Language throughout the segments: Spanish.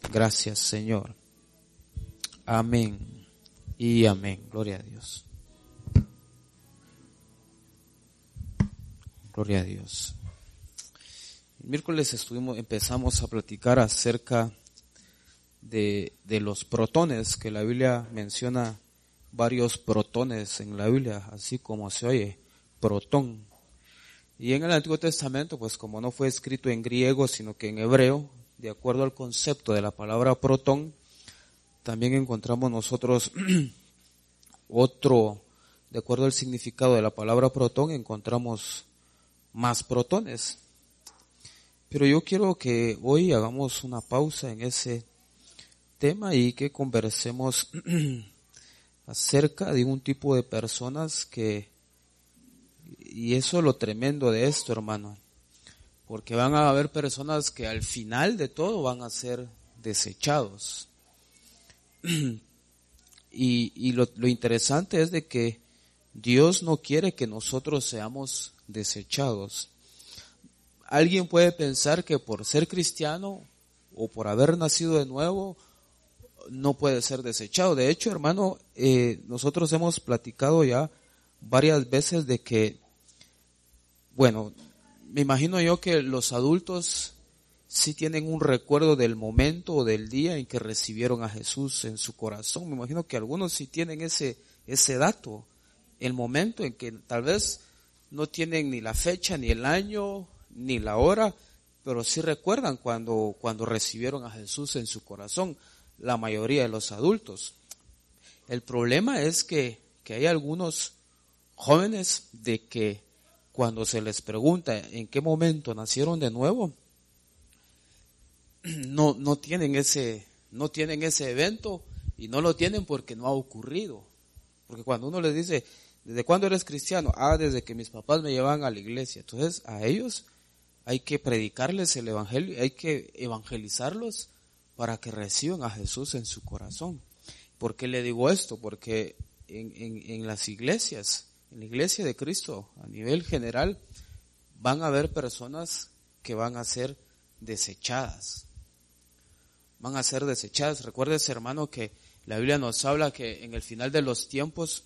Gracias, Señor. Amén y amén. Gloria a Dios. Gloria a Dios. El miércoles empezamos a platicar acerca de los protones, que la Biblia menciona varios protones en la Biblia, así como se oye, protón. Y en el Antiguo Testamento, pues como no fue escrito en griego, sino que en hebreo, de acuerdo al concepto de la palabra protón, también encontramos nosotros de acuerdo al significado de la palabra protón, encontramos más protones. Pero yo quiero que hoy hagamos una pausa en ese tema y que conversemos acerca de un tipo de personas y eso es lo tremendo de esto, hermano, porque van a haber personas que al final de todo van a ser desechados. Y lo interesante es de que Dios no quiere que nosotros seamos desechados. Alguien puede pensar que por ser cristiano o por haber nacido de nuevo no puede ser desechado. De hecho, hermano, nosotros hemos platicado ya varias veces de que, bueno, me imagino yo que los adultos sí tienen un recuerdo del momento o del día en que recibieron a Jesús en su corazón. Me imagino que algunos sí tienen ese dato, el momento en que tal vez no tienen ni la fecha, ni el año, ni la hora, pero sí recuerdan cuando recibieron a Jesús en su corazón, la mayoría de los adultos. El problema es que hay algunos jóvenes de que cuando se les pregunta en qué momento nacieron de nuevo, no tienen ese evento, y no lo tienen porque no ha ocurrido. Porque cuando uno les dice, ¿desde cuándo eres cristiano? Desde que mis papás me llevaban a la iglesia. Entonces a ellos hay que predicarles el evangelio, hay que evangelizarlos para que reciban a Jesús en su corazón. ¿Por qué le digo esto? Porque en las iglesias, en la iglesia de Cristo a nivel general, van a haber personas que van a ser desechadas. Van a ser desechadas. Recuérdese, hermano, que la Biblia nos habla que en el final de los tiempos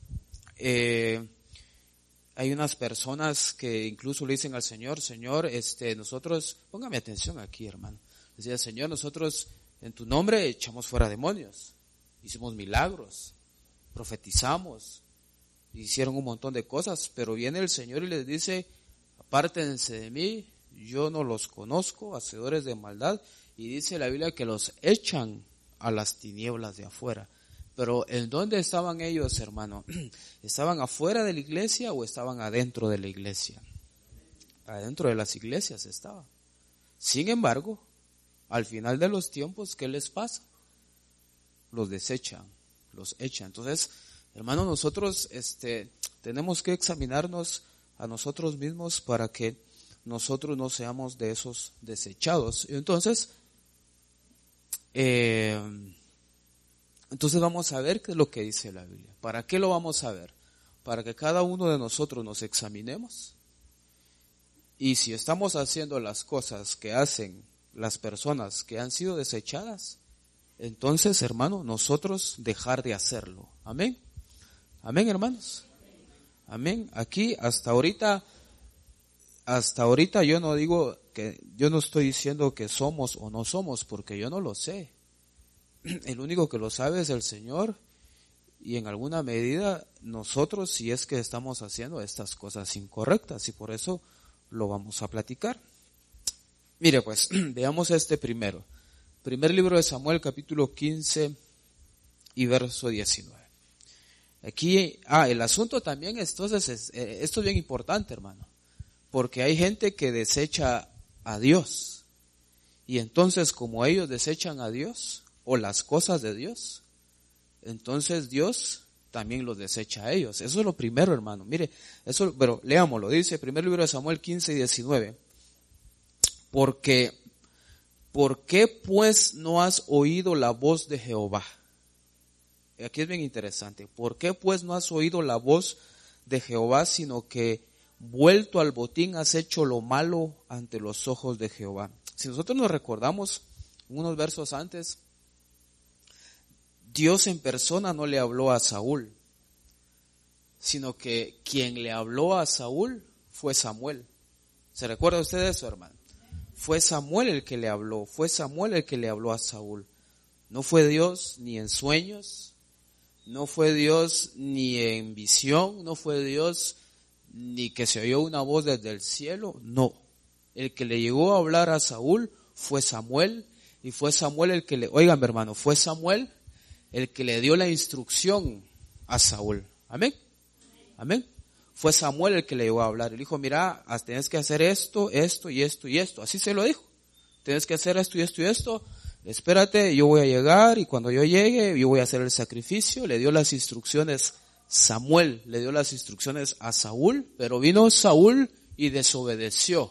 hay unas personas que incluso le dicen al Señor, nosotros, póngame atención aquí, hermano. Decía, Señor, nosotros en tu nombre echamos fuera demonios, hicimos milagros, profetizamos, hicieron un montón de cosas, pero viene el Señor y les dice, apártense de mí, yo no los conozco, hacedores de maldad, y dice la Biblia que los echan a las tinieblas de afuera. Pero ¿en dónde estaban ellos, hermano? ¿Estaban afuera de la iglesia o estaban adentro de la iglesia? Adentro de las iglesias estaban. Sin embargo, al final de los tiempos, ¿qué les pasa? Los desechan, los echan. Entonces, hermano, nosotros tenemos que examinarnos a nosotros mismos para que nosotros no seamos de esos desechados. Entonces vamos a ver qué es lo que dice la Biblia. ¿Para qué lo vamos a ver? Para que cada uno de nosotros nos examinemos. Y si estamos haciendo las cosas que hacen las personas que han sido desechadas, entonces, hermano, nosotros dejar de hacerlo. Amén. Amén, hermanos. Amén. Aquí hasta ahorita yo no estoy diciendo que somos o no somos, porque yo no lo sé. El único que lo sabe es el Señor, y en alguna medida nosotros, si es que estamos haciendo estas cosas incorrectas, y por eso lo vamos a platicar. Mire pues, veamos primero. Primer libro de Samuel, capítulo 15 y verso 19. Aquí, el asunto también, entonces, esto es bien importante, hermano, porque hay gente que desecha a Dios, y entonces como ellos desechan a Dios, o las cosas de Dios, entonces Dios también los desecha a ellos. Eso es lo primero, hermano. Mire, pero leámoslo, dice, primer libro de Samuel 15 y 19. ¿Por qué pues no has oído la voz de Jehová? Aquí es bien interesante. ¿Por qué pues no has oído la voz de Jehová, sino que vuelto al botín has hecho lo malo ante los ojos de Jehová? Si nosotros nos recordamos unos versos antes, Dios en persona no le habló a Saúl, sino que quien le habló a Saúl fue Samuel. ¿Se recuerda usted de eso, hermano? Fue Samuel el que le habló, fue Samuel el que le habló a Saúl. No fue Dios ni en sueños, no fue Dios ni en visión, no fue Dios ni que se oyó una voz desde el cielo, no. El que le llegó a hablar a Saúl fue Samuel, y fue Samuel el que oigan mi hermano, fue Samuel el que le dio la instrucción a Saúl. Amén. Amén. Fue Samuel el que le llegó a hablar. Él dijo, mira, tienes que hacer esto, esto y esto y esto. Así se lo dijo. Tienes que hacer esto y esto y esto. Espérate, yo voy a llegar y cuando yo llegue, yo voy a hacer el sacrificio. Le dio las instrucciones Samuel, le dio las instrucciones a Saúl, pero vino Saúl y desobedeció.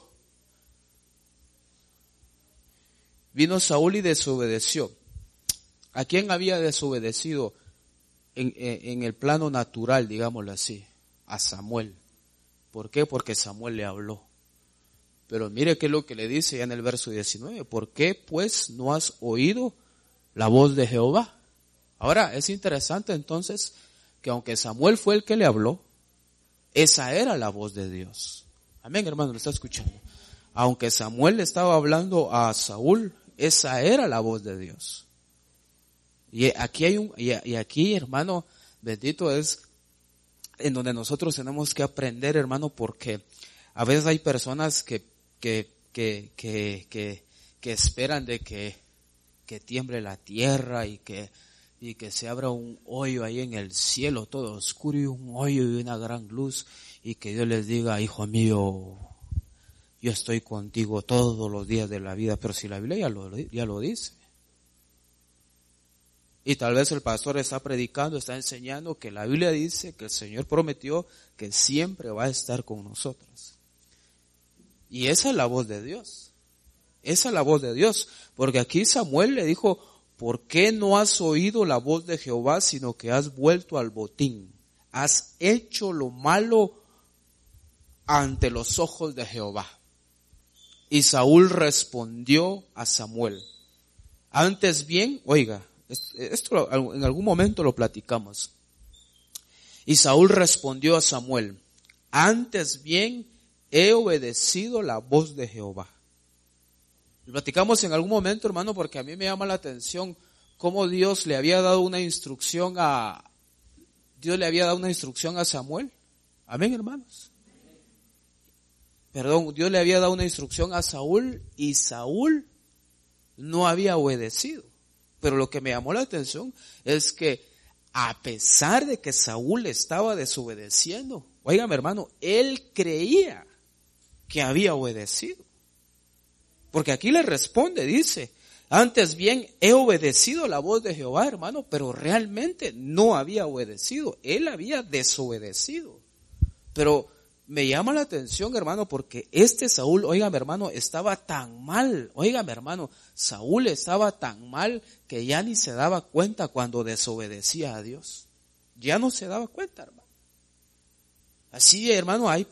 Vino Saúl y desobedeció. ¿A quién había desobedecido en el plano natural, digámoslo así? A Samuel. ¿Por qué? Porque Samuel le habló. Pero mire qué es lo que le dice ya en el verso 19. ¿Por qué pues no has oído la voz de Jehová? Ahora es interesante entonces que aunque Samuel fue el que le habló, esa era la voz de Dios. Amén, hermano, lo está escuchando. Aunque Samuel le estaba hablando a Saúl, esa era la voz de Dios. Y aquí, hermano, bendito es en donde nosotros tenemos que aprender, hermano, porque a veces hay personas que esperan de que tiemble la tierra y que se abra un hoyo ahí en el cielo todo oscuro y un hoyo y una gran luz y que Dios les diga, hijo mío, yo estoy contigo todos los días de la vida. Pero si la Biblia ya lo dice. Y tal vez el pastor está predicando, está enseñando que la Biblia dice que el Señor prometió que siempre va a estar con nosotros. Y esa es la voz de Dios. Esa es la voz de Dios. Porque aquí Samuel le dijo, ¿por qué no has oído la voz de Jehová, sino que has vuelto al botín? Has hecho lo malo ante los ojos de Jehová. Y Saúl respondió a Samuel. Antes bien, oiga, esto en algún momento lo platicamos. Y Saúl respondió a Samuel, antes bien he obedecido la voz de Jehová. Lo platicamos en algún momento, hermano, porque a mí me llama la atención cómo Dios le había dado una instrucción a Samuel. Amén, hermanos. Dios le había dado una instrucción a Saúl y Saúl no había obedecido. Pero lo que me llamó la atención es que a pesar de que Saúl estaba desobedeciendo, óigame hermano, él creía que había obedecido. Porque aquí le responde, dice, antes bien he obedecido la voz de Jehová, hermano, pero realmente no había obedecido, él había desobedecido. Pero me llama la atención, hermano, porque Saúl, óigame hermano, estaba tan mal, óigame hermano, Saúl estaba tan mal que ya ni se daba cuenta cuando desobedecía a Dios. Ya no se daba cuenta, hermano. Así, hermano, hay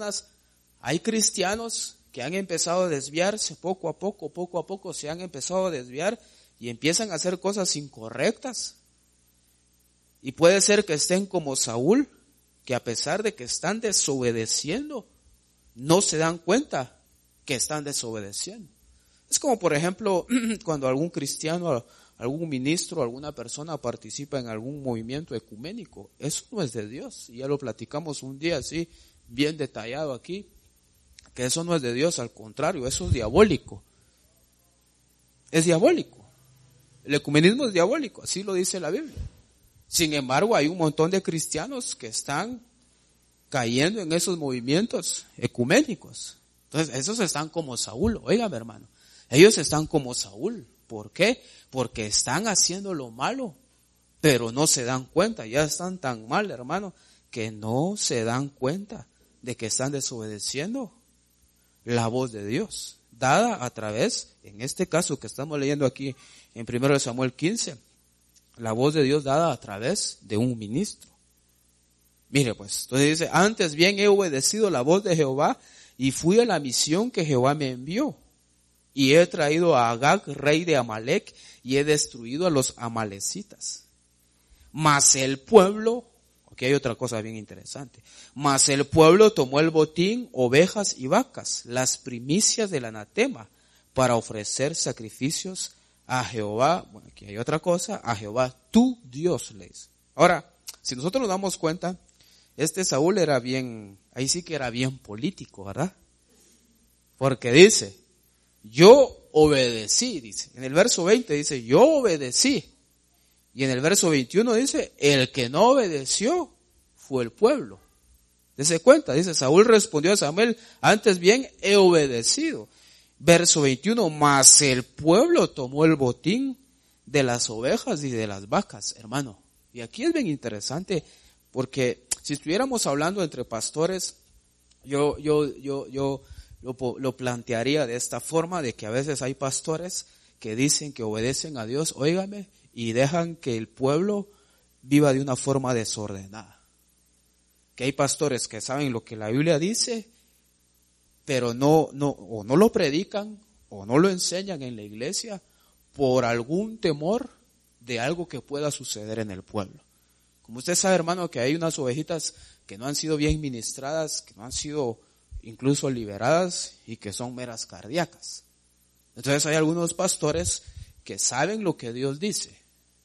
cristianos que han empezado a desviarse poco a poco se han empezado a desviar y empiezan a hacer cosas incorrectas. Y puede ser que estén como Saúl, que a pesar de que están desobedeciendo, no se dan cuenta que están desobedeciendo. Es como, por ejemplo, cuando algún cristiano, algún ministro, alguna persona participa en algún movimiento ecuménico. Eso no es de Dios. Y ya lo platicamos un día así, bien detallado aquí, que eso no es de Dios, al contrario, eso es diabólico. Es diabólico. El ecumenismo es diabólico, así lo dice la Biblia. Sin embargo, hay un montón de cristianos que están cayendo en esos movimientos ecuménicos. Entonces, esos están como Saúl. Óigame, hermano. Ellos están como Saúl. ¿Por qué? Porque están haciendo lo malo, pero no se dan cuenta. Ya están tan mal, hermano, que no se dan cuenta de que están desobedeciendo la voz de Dios, dada a través, en este caso que estamos leyendo aquí en 1 Samuel 15, la voz de Dios dada a través de un ministro. Mire pues, entonces dice, antes bien he obedecido la voz de Jehová y fui a la misión que Jehová me envió. y he traído a Agag, rey de Amalec, y he destruido a los amalecitas. Mas el pueblo, aquí hay otra cosa bien interesante, mas el pueblo tomó el botín, ovejas y vacas, las primicias del anatema, para ofrecer sacrificios a Jehová. Bueno, aquí hay otra cosa, a Jehová tu Dios le dice. Ahora, si nosotros nos damos cuenta, Saúl era bien, ahí sí que era bien político, ¿verdad? Porque dice, yo obedecí, dice. En el verso 20 dice, yo obedecí. Y en el verso 21 dice, el que no obedeció fue el pueblo. Dese cuenta, dice, Saúl respondió a Samuel, antes bien he obedecido. Verso 21, mas el pueblo tomó el botín de las ovejas y de las vacas, hermano. Y aquí es bien interesante, porque si estuviéramos hablando entre pastores, yo lo plantearía de esta forma, de que a veces hay pastores que dicen que obedecen a Dios, óigame, y dejan que el pueblo viva de una forma desordenada. Que hay pastores que saben lo que la Biblia dice, pero no lo predican o no lo enseñan en la iglesia por algún temor de algo que pueda suceder en el pueblo. Como usted sabe, hermano, que hay unas ovejitas que no han sido bien ministradas, que no han sido incluso liberadas y que son meras cardíacas. Entonces hay algunos pastores que saben lo que Dios dice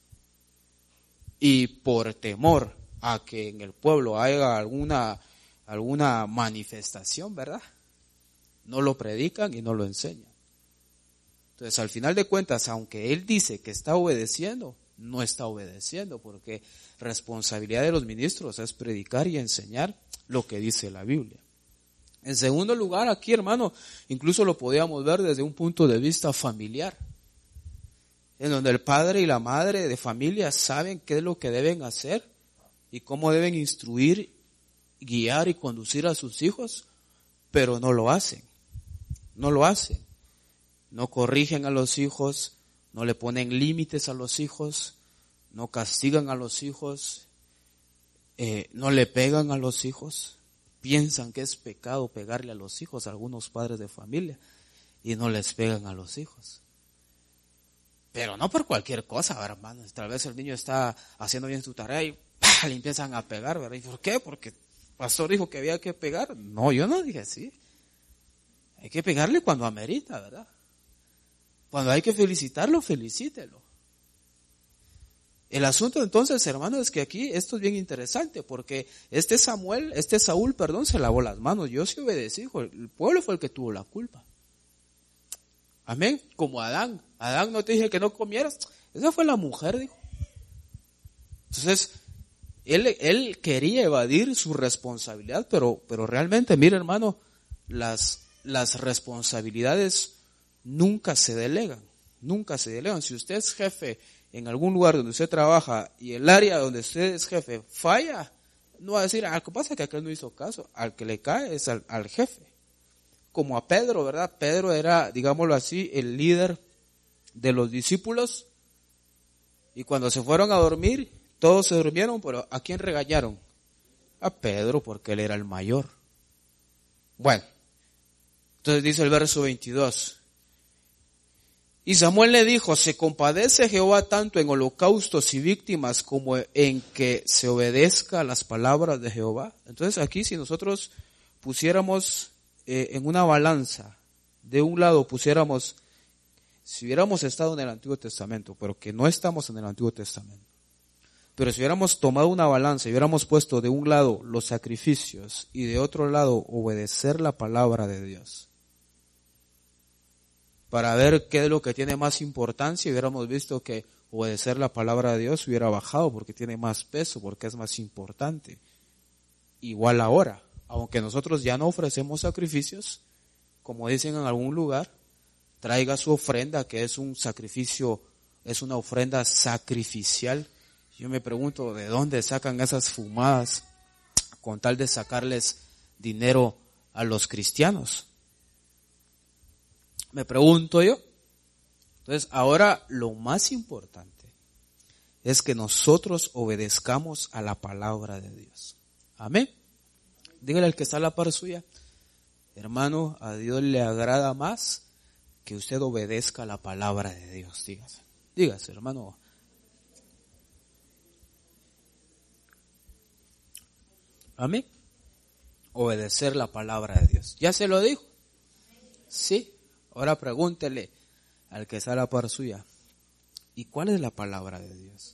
y por temor a que en el pueblo haya alguna manifestación, ¿verdad?, no lo predican y no lo enseñan. Entonces, al final de cuentas, aunque él dice que está obedeciendo, no está obedeciendo, porque responsabilidad de los ministros es predicar y enseñar lo que dice la Biblia. En segundo lugar, aquí, hermano, incluso lo podíamos ver desde un punto de vista familiar, en donde el padre y la madre de familia saben qué es lo que deben hacer y cómo deben instruir, guiar y conducir a sus hijos, pero no lo hacen. No lo hacen. No corrigen a los hijos, no le ponen límites a los hijos, no castigan a los hijos, no le pegan a los hijos. Piensan que es pecado pegarle a los hijos, a algunos padres de familia, y no les pegan a los hijos. Pero no por cualquier cosa, hermano. Tal vez el niño está haciendo bien su tarea y ¡pah!, le empiezan a pegar, ¿verdad? ¿Y por qué? Porque el pastor dijo que había que pegar. No, yo no dije así. Hay que pegarle cuando amerita, ¿verdad? Cuando hay que felicitarlo, felicítelo. El asunto entonces, hermano, es que aquí esto es bien interesante, porque Saúl, se lavó las manos. Yo sí obedecí, el pueblo fue el que tuvo la culpa. Amén. Como Adán. Adán, no te dije que no comieras. Esa fue la mujer, dijo. Entonces, él quería evadir su responsabilidad, pero realmente, mire, hermano, las responsabilidades nunca se delegan. Nunca se delegan. Si usted es jefe en algún lugar donde usted trabaja y el área donde usted es jefe falla, no va a decir, ¿qué pasa? Que aquel no hizo caso. Al que le cae es al jefe. Como a Pedro, ¿verdad? Pedro era, digámoslo así, el líder de los discípulos. Y cuando se fueron a dormir, todos se durmieron, pero ¿a quién regañaron? A Pedro, porque él era el mayor. Bueno, entonces dice el verso 22. Y Samuel le dijo, ¿se compadece Jehová tanto en holocaustos y víctimas como en que se obedezca a las palabras de Jehová? Entonces aquí, si nosotros pusiéramos en una balanza, de un lado pusiéramos, si hubiéramos estado en el Antiguo Testamento, pero que no estamos en el Antiguo Testamento, pero si hubiéramos tomado una balanza y hubiéramos puesto de un lado los sacrificios y de otro lado obedecer la palabra de Dios, para ver qué es lo que tiene más importancia, hubiéramos visto que obedecer la palabra de Dios hubiera bajado porque tiene más peso, porque es más importante. Igual ahora, aunque nosotros ya no ofrecemos sacrificios, como dicen en algún lugar, traiga su ofrenda, que es un sacrificio, es una ofrenda sacrificial. Yo me pregunto, ¿de dónde sacan esas fumadas con tal de sacarles dinero a los cristianos? Me pregunto yo. Entonces, ahora lo más importante es que nosotros obedezcamos a la palabra de Dios. Amén. Dígale al que está a la par suya, hermano, a Dios le agrada más que usted obedezca la palabra de Dios. Dígase, hermano. Amén. Obedecer la palabra de Dios. ¿Ya se lo dijo? Sí. Ahora pregúntele al que está a la par suya, ¿y cuál es la palabra de Dios?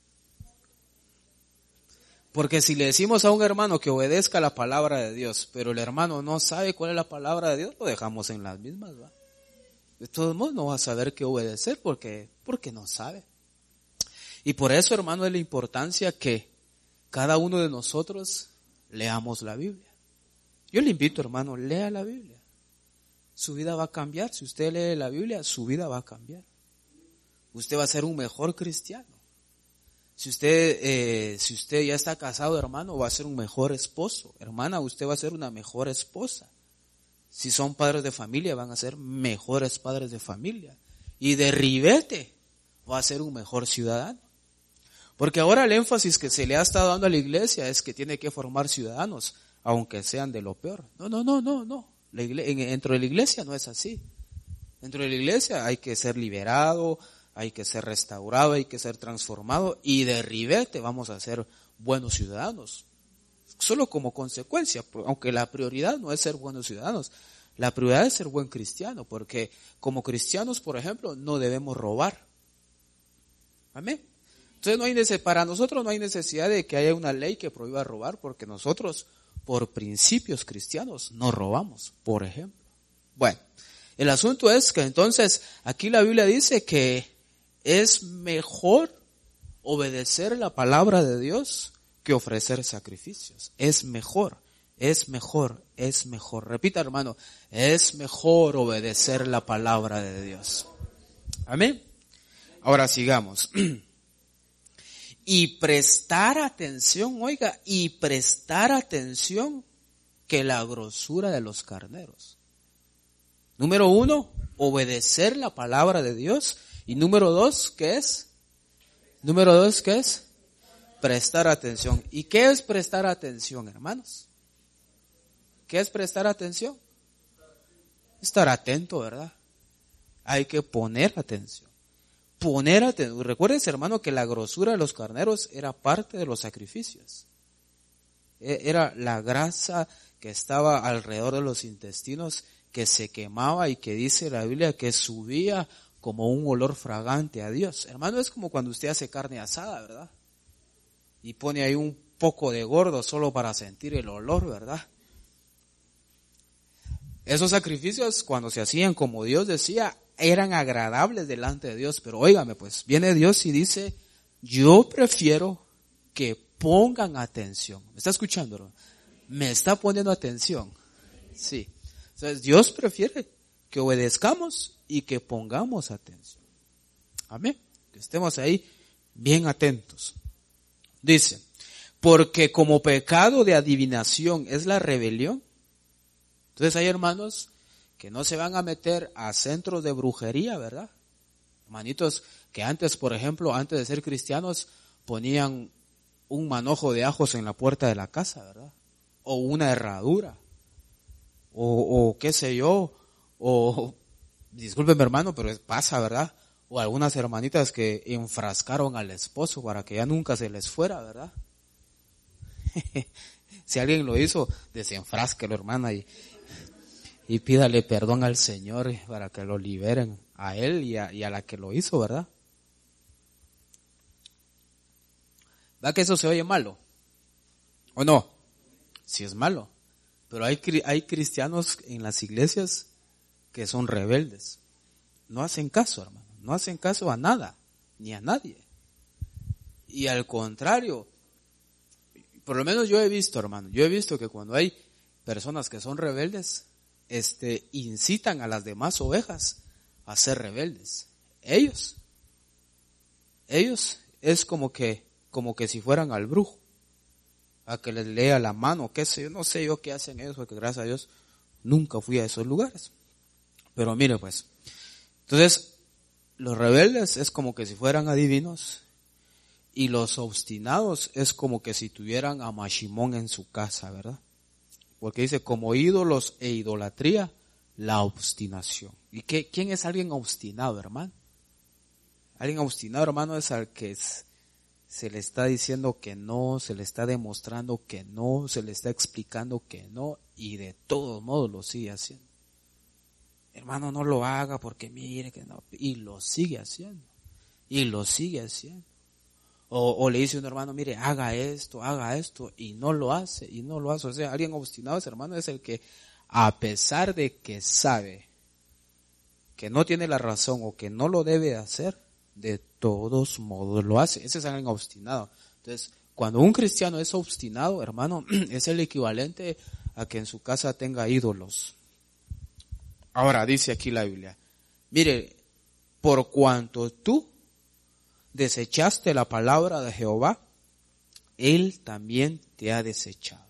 Porque si le decimos a un hermano que obedezca la palabra de Dios, pero el hermano no sabe cuál es la palabra de Dios, lo dejamos en las mismas, ¿va? De todos modos no va a saber qué obedecer porque no sabe. Y por eso, hermano, es la importancia que cada uno de nosotros leamos la Biblia. Yo le invito, hermano, lea la Biblia. Su vida va a cambiar. Si usted lee la Biblia, su vida va a cambiar. Usted va a ser un mejor cristiano. Si usted ya está casado, hermano, va a ser un mejor esposo. Hermana, usted va a ser una mejor esposa. Si son padres de familia, van a ser mejores padres de familia. Y de ribete, va a ser un mejor ciudadano. Porque ahora el énfasis que se le ha estado dando a la iglesia es que tiene que formar ciudadanos, aunque sean de lo peor. No. Dentro de la iglesia no es así. Dentro de la iglesia hay que ser liberado, hay que ser restaurado, hay que ser transformado, y de ribete vamos a ser buenos ciudadanos. Solo como consecuencia, aunque la prioridad no es ser buenos ciudadanos, la prioridad es ser buen cristiano, porque como cristianos, por ejemplo, no debemos robar. Amén. Entonces para nosotros no hay necesidad de que haya una ley que prohíba robar, porque nosotros, por principios cristianos, no robamos, por ejemplo. Bueno, el asunto es que entonces aquí la Biblia dice que es mejor obedecer la palabra de Dios que ofrecer sacrificios. Es mejor. Repita, hermano, es mejor obedecer la palabra de Dios. Amén. Ahora sigamos. Y prestar atención, que la grosura de los carneros. Número 1, obedecer la palabra de Dios. Y número 2, ¿qué es? Prestar atención. ¿Y qué es prestar atención, hermanos? ¿Qué es prestar atención? Estar atento, ¿verdad? Hay que poner atención. Recuérdense, hermano, que la grosura de los carneros era parte de los sacrificios. Era la grasa que estaba alrededor de los intestinos, que se quemaba y que dice la Biblia que subía como un olor fragante a Dios. Hermano, es como cuando usted hace carne asada, ¿verdad? Y pone ahí un poco de gordo solo para sentir el olor, ¿verdad? Esos sacrificios, cuando se hacían como Dios decía, eran agradables delante de Dios. Pero óigame, pues, viene Dios y dice, yo prefiero que pongan atención. ¿Me está escuchando, hermano? ¿Me está poniendo atención? Sí. Entonces, Dios prefiere que obedezcamos y que pongamos atención. Amén. Que estemos ahí bien atentos. Dice, porque como pecado de adivinación es la rebelión. Entonces hay hermanos que no se van a meter a centros de brujería, ¿verdad? Hermanitos que antes, por ejemplo, antes de ser cristianos, ponían un manojo de ajos en la puerta de la casa, ¿verdad? O una herradura. O qué sé yo, discúlpenme, hermano, pero pasa, ¿verdad? O algunas hermanitas que enfrascaron al esposo para que ya nunca se les fuera, ¿verdad? Si alguien lo hizo, desenfrásquelo, hermana, y pídale perdón al Señor para que lo liberen a él y a la que lo hizo, ¿verdad? ¿Va que eso se oye malo? ¿O no? Sí es malo. Pero hay cristianos en las iglesias que son rebeldes. No hacen caso, hermano. No hacen caso a nada, ni a nadie. Y al contrario, por lo menos yo he visto, hermano, que cuando hay personas que son rebeldes, incitan a las demás ovejas a ser rebeldes. Ellos es como que si fueran al brujo, a que les lea la mano, qué sé yo, no sé yo qué hacen ellos, porque gracias a Dios nunca fui a esos lugares. Pero mire pues, entonces los rebeldes es como que si fueran adivinos, y los obstinados es como que si tuvieran a Mashimón en su casa, ¿verdad? Porque dice, como ídolos e idolatría La obstinación. ¿Y quién es alguien obstinado, hermano? Alguien obstinado, hermano, es al que se le está diciendo que no, se le está demostrando que no, se le está explicando que no, y de todos modos lo sigue haciendo. Hermano, no lo haga porque mire que no, y lo sigue haciendo, y lo sigue haciendo. O le dice a un hermano, mire, haga esto, y no lo hace, y no lo hace. O sea, alguien obstinado, ese hermano, es el que, a pesar de que sabe que no tiene la razón o que no lo debe hacer, de todos modos lo hace. Ese es alguien obstinado. Entonces, cuando un cristiano es obstinado, hermano, es el equivalente a que en su casa tenga ídolos. Ahora, dice aquí la Biblia, mire, por cuanto tú desechaste la palabra de Jehová, Él también te ha desechado.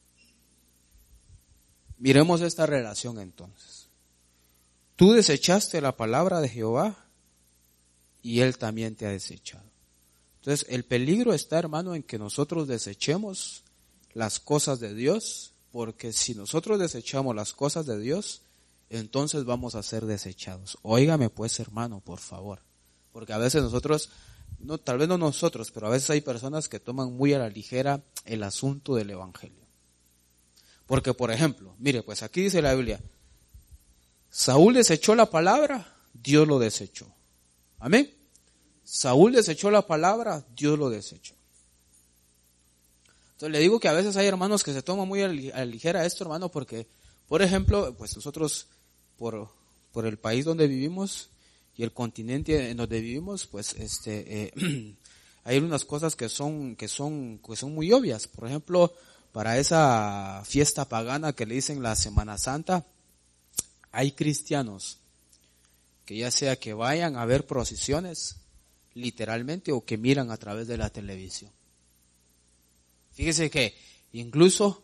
Miremos esta relación entonces. Tú desechaste la palabra de Jehová y Él también te ha desechado. Entonces, el peligro está, hermano, en que nosotros desechemos las cosas de Dios, porque si nosotros desechamos las cosas de Dios, entonces vamos a ser desechados. Óigame pues, hermano, por favor. Porque a veces nosotros, no, tal vez no nosotros, pero a veces hay personas que toman muy a la ligera el asunto del evangelio. Porque, por ejemplo, mire, pues aquí dice la Biblia, Saúl desechó la palabra, Dios lo desechó. Amén. Saúl desechó la palabra, Dios lo desechó. Entonces le digo que a veces hay hermanos que se toman muy a la ligera esto, hermano, porque, por ejemplo, pues nosotros, por el país donde vivimos y el continente en donde vivimos, pues hay unas cosas que son muy obvias. Por ejemplo, para esa fiesta pagana que le dicen la Semana Santa, hay cristianos que ya sea que vayan a ver procesiones, literalmente, o que miran a través de la televisión. Fíjese que incluso,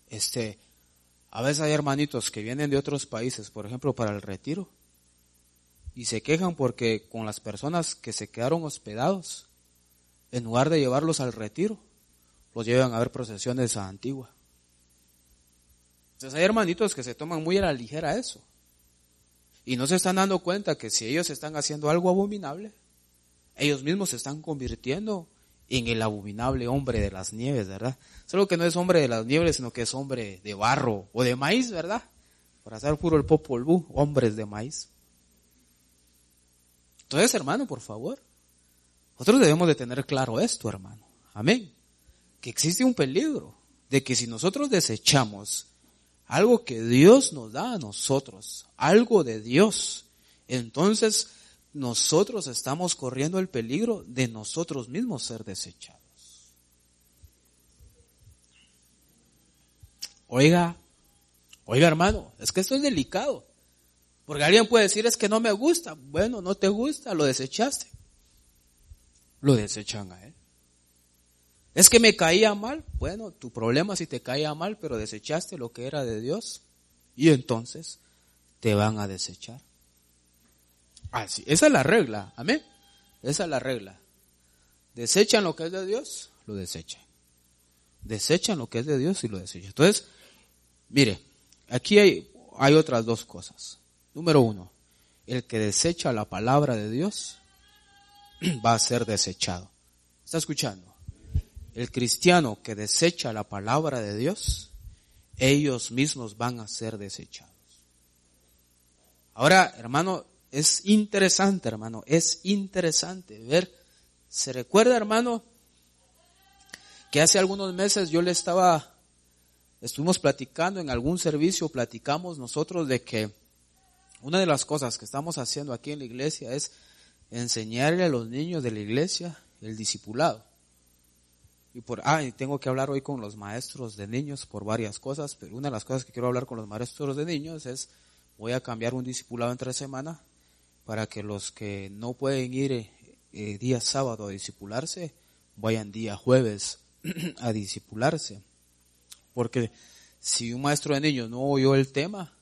a veces hay hermanitos que vienen de otros países, por ejemplo, para el retiro, y se quejan porque con las personas que se quedaron hospedados, en lugar de llevarlos al retiro, los llevan a ver procesiones a Antigua. Entonces hay hermanitos que se toman muy a la ligera eso. Y no se están dando cuenta que si ellos están haciendo algo abominable, ellos mismos se están convirtiendo en el abominable hombre de las nieves, ¿verdad? Solo que no es hombre de las nieves, sino que es hombre de barro o de maíz, ¿verdad? Para hacer puro el Popol Vuh, hombres de maíz. Entonces, hermano, por favor, nosotros debemos de tener claro esto, hermano. Amén. Que existe un peligro de que si nosotros desechamos algo que Dios nos da a nosotros, algo de Dios, entonces nosotros estamos corriendo el peligro de nosotros mismos ser desechados. Oiga, hermano, es que esto es delicado. Porque alguien puede decir, es que no me gusta. Bueno, no te gusta, lo desechaste. Lo desechan a él. Es que me caía mal. Bueno, tu problema si te caía mal, pero desechaste lo que era de Dios. Y entonces te van a desechar. Así, esa es la regla, amén. Esa es la regla. Desechan lo que es de Dios, lo desechan. Desechan lo que es de Dios y lo desechan. Entonces, mire, aquí hay otras dos cosas. Número uno, el que desecha la palabra de Dios va a ser desechado. ¿Está escuchando? El cristiano que desecha la palabra de Dios, ellos mismos van a ser desechados. Ahora, hermano, es interesante ver. ¿Se recuerda, hermano, que hace algunos meses estuvimos platicando en algún servicio, platicamos nosotros de que una de las cosas que estamos haciendo aquí en la iglesia es enseñarle a los niños de la iglesia el discipulado. Y tengo que hablar hoy con los maestros de niños por varias cosas, pero una de las cosas que quiero hablar con los maestros de niños es, voy a cambiar un discipulado entre semana para que los que no pueden ir día sábado a discipularse, vayan día jueves a discipularse. Porque si un maestro de niños no oyó el tema,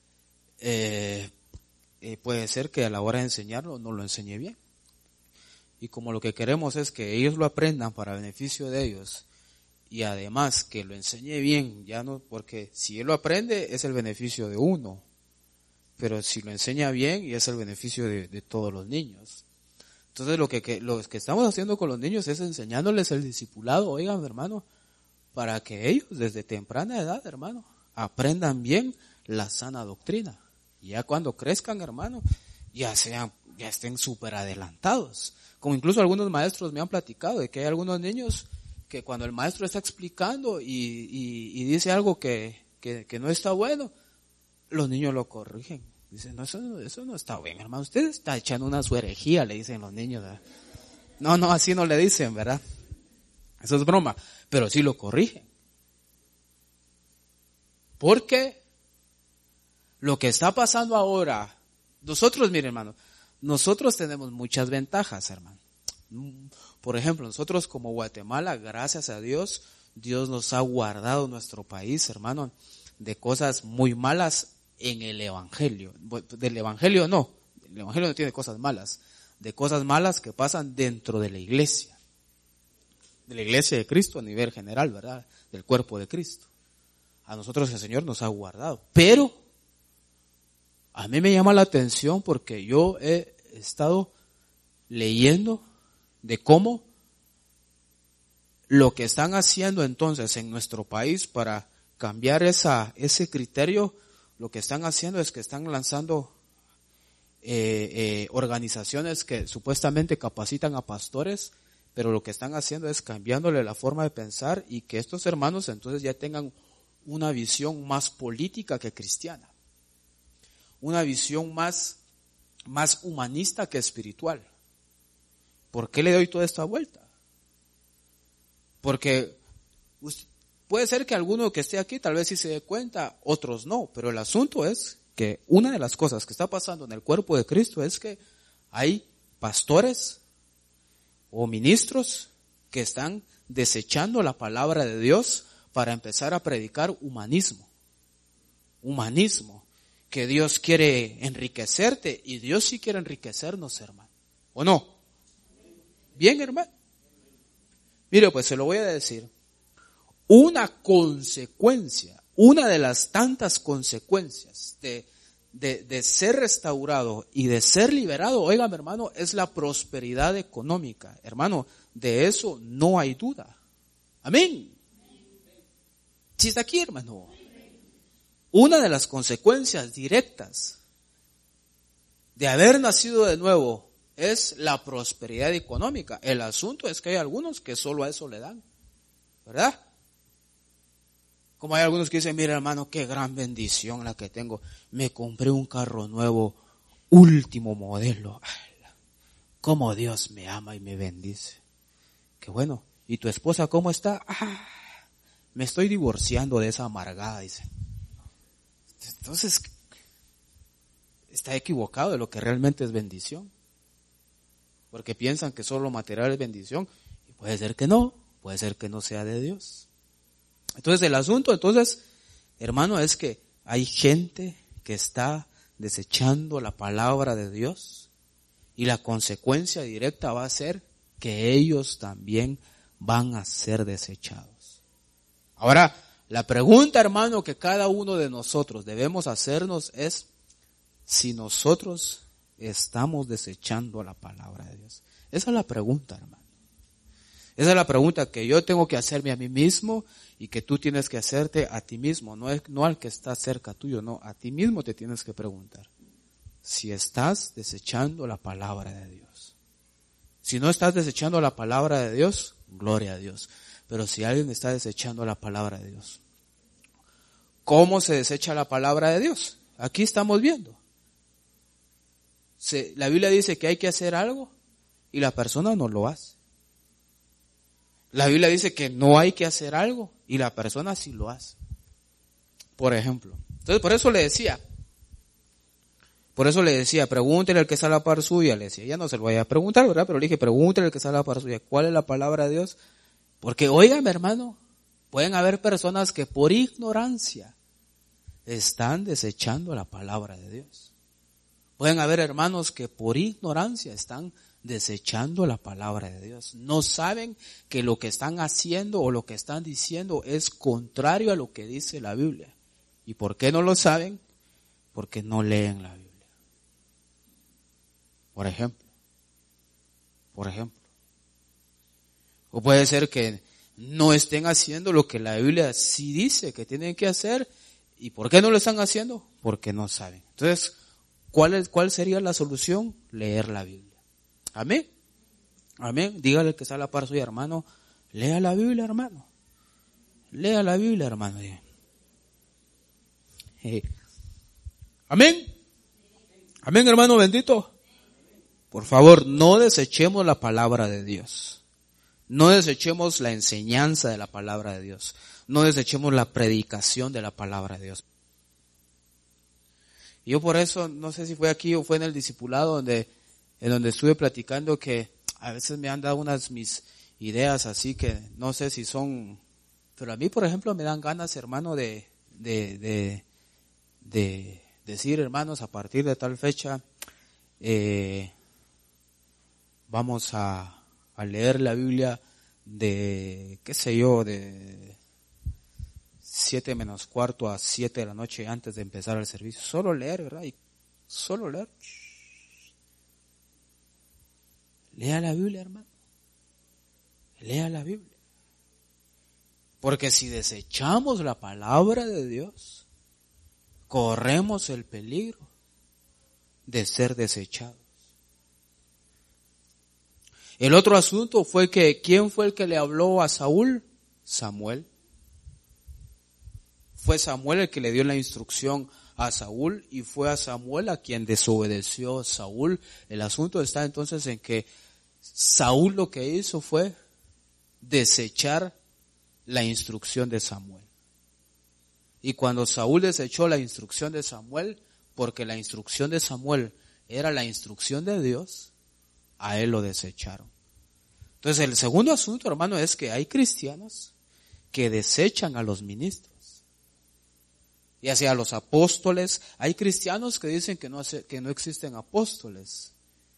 puede ser que a la hora de enseñarlo no lo enseñe bien. Y como lo que queremos es que ellos lo aprendan para beneficio de ellos y además que lo enseñe bien, ya no, porque si él lo aprende es el beneficio de uno, pero si lo enseña bien y es el beneficio de todos los niños. Entonces lo que estamos haciendo con los niños es enseñándoles el discipulado, oigan hermano, para que ellos desde temprana edad, hermano, aprendan bien la sana doctrina. Y ya cuando crezcan, hermano, ya estén súper adelantados. Como incluso algunos maestros me han platicado de que hay algunos niños que cuando el maestro está explicando y dice algo que no está bueno, los niños lo corrigen. Dicen, no, eso no está bien, hermano. Usted está echando una su herejía, le dicen los niños, ¿verdad? No, así no le dicen, ¿verdad? Eso es broma, pero sí lo corrigen. Porque lo que está pasando ahora, nosotros, mire hermano, nosotros tenemos muchas ventajas, hermano. Por ejemplo, nosotros como Guatemala, gracias a Dios, Dios nos ha guardado nuestro país, hermano, de cosas muy malas en el Evangelio. Del Evangelio no, el Evangelio no tiene cosas malas, de cosas malas que pasan dentro de la iglesia de Cristo a nivel general, ¿verdad? Del cuerpo de Cristo. A nosotros el Señor nos ha guardado, pero a mí me llama la atención porque yo he estado leyendo de cómo lo que están haciendo entonces en nuestro país para cambiar ese criterio, lo que están haciendo es que están lanzando organizaciones que supuestamente capacitan a pastores, pero lo que están haciendo es cambiándole la forma de pensar y que estos hermanos entonces ya tengan una visión más política que cristiana, una visión más humanista que espiritual. ¿Por qué le doy toda esta vuelta? Porque puede ser que alguno que esté aquí tal vez sí se dé cuenta, otros no, pero el asunto es que una de las cosas que está pasando en el cuerpo de Cristo es que hay pastores o ministros que están desechando la palabra de Dios para empezar a predicar humanismo, que Dios quiere enriquecerte y Dios sí quiere enriquecernos, hermano, ¿o no? Bien, hermano. Mire, pues se lo voy a decir. Una de las tantas consecuencias de ser restaurado y de ser liberado, óigame hermano, es la prosperidad económica. Hermano, de eso no hay duda. Amén. Si está aquí, hermano. Una de las consecuencias directas de haber nacido de nuevo es la prosperidad económica. El asunto es que hay algunos que solo a eso le dan, ¿verdad? Como hay algunos que dicen, mira hermano, qué gran bendición la que tengo. Me compré un carro nuevo, último modelo. Cómo Dios me ama y me bendice. Qué bueno. ¿Y tu esposa cómo está? Me estoy divorciando de esa amargada, dice. Entonces, está equivocado de lo que realmente es bendición. Porque piensan que solo lo material es bendición. Y puede ser que no sea de Dios. Entonces el asunto, hermano, es que hay gente que está desechando la palabra de Dios y la consecuencia directa va a ser que ellos también van a ser desechados. Ahora, la pregunta, hermano, que cada uno de nosotros debemos hacernos es si nosotros estamos desechando la palabra de Dios. Esa es la pregunta, hermano. Esa es la pregunta que yo tengo que hacerme a mí mismo y que tú tienes que hacerte a ti mismo, no al que está cerca tuyo, no, a ti mismo te tienes que preguntar si estás desechando la palabra de Dios. Si no estás desechando la palabra de Dios, gloria a Dios. Pero si alguien está desechando la palabra de Dios, ¿cómo se desecha la palabra de Dios? Aquí estamos viendo. La Biblia dice que hay que hacer algo y la persona no lo hace. La Biblia dice que no hay que hacer algo y la persona sí lo hace. Por ejemplo. Entonces por eso le decía, pregúntele al que está a la par suya. Le decía, ya no se lo vaya a preguntar, ¿verdad? Pero le dije, pregúntele al que está a la par suya, ¿cuál es la palabra de Dios? Porque, óigame hermano, pueden haber personas que por ignorancia están desechando la palabra de Dios. Pueden haber hermanos que por ignorancia están desechando la palabra de Dios. No saben que lo que están haciendo o lo que están diciendo es contrario a lo que dice la Biblia. ¿Y por qué no lo saben? porque no leen la Biblia. Por ejemplo. O puede ser que no estén haciendo lo que la Biblia sí dice que tienen que hacer. ¿Y por qué no lo están haciendo? Porque no saben. Entonces, ¿cuál sería la solución? Leer la Biblia. Amén. Amén. Dígale que está a la par suya, hermano. Lea la Biblia, hermano. Lea la Biblia, hermano. Amén. Amén, hermano bendito. Por favor, no desechemos la palabra de Dios. No desechemos la enseñanza de la palabra de Dios. No desechemos la predicación de la palabra de Dios. Y yo por eso, no sé si fue aquí o fue en el discipulado en donde estuve platicando, que a veces me han dado mis ideas así que no sé si son, pero a mí por ejemplo me dan ganas, hermano, de decir, hermanos, a partir de tal fecha, vamos a leer la Biblia de, qué sé yo, de 7 menos cuarto a 7 de la noche antes de empezar el servicio. Solo leer, ¿verdad? Y solo leer. Lea la Biblia, hermano. Lea la Biblia. Porque si desechamos la palabra de Dios, corremos el peligro de ser desechados. El otro asunto fue que, ¿quién fue el que le habló a Saúl? Samuel. Fue Samuel el que le dio la instrucción a Saúl y fue a Samuel a quien desobedeció Saúl. El asunto está entonces en que Saúl lo que hizo fue desechar la instrucción de Samuel. Y cuando Saúl desechó la instrucción de Samuel, porque la instrucción de Samuel era la instrucción de Dios, a él lo desecharon. Entonces el segundo asunto, hermano, es que hay cristianos que desechan a los ministros. Y hacia los apóstoles, hay cristianos que dicen que no existen apóstoles.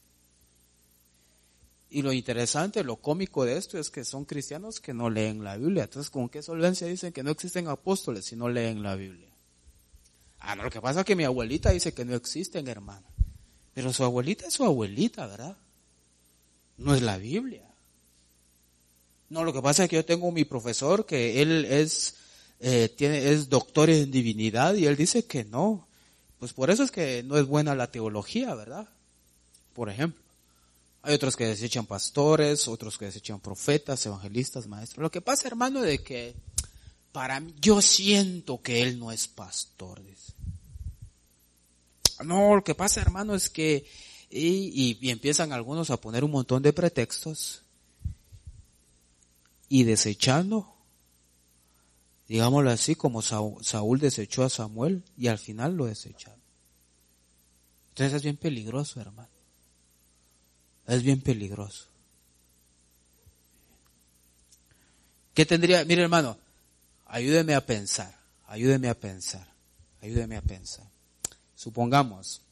Y lo interesante, lo cómico de esto es que son cristianos que no leen la Biblia. Entonces, ¿con qué solvencia dicen que no existen apóstoles si no leen la Biblia? No, lo que pasa es que mi abuelita dice que no existen, hermano. Pero su abuelita es su abuelita, ¿verdad? No es la Biblia. No, lo que pasa es que yo tengo mi profesor que él es doctor en divinidad y él dice que no. Pues por eso es que no es buena la teología, ¿verdad? Por ejemplo. Hay otros que desechan pastores, otros que desechan profetas, evangelistas, maestros. Lo que pasa, hermano, de que para mí, yo siento que él no es pastor, dice. No, lo que pasa, hermano, es que, y empiezan algunos a poner un montón de pretextos y desechando, digámoslo así, como Saúl desechó a Samuel y al final lo desecharon. Entonces es bien peligroso, hermano. Es bien peligroso. ¿Qué tendría? Mire, hermano, ayúdeme a pensar. Supongamos,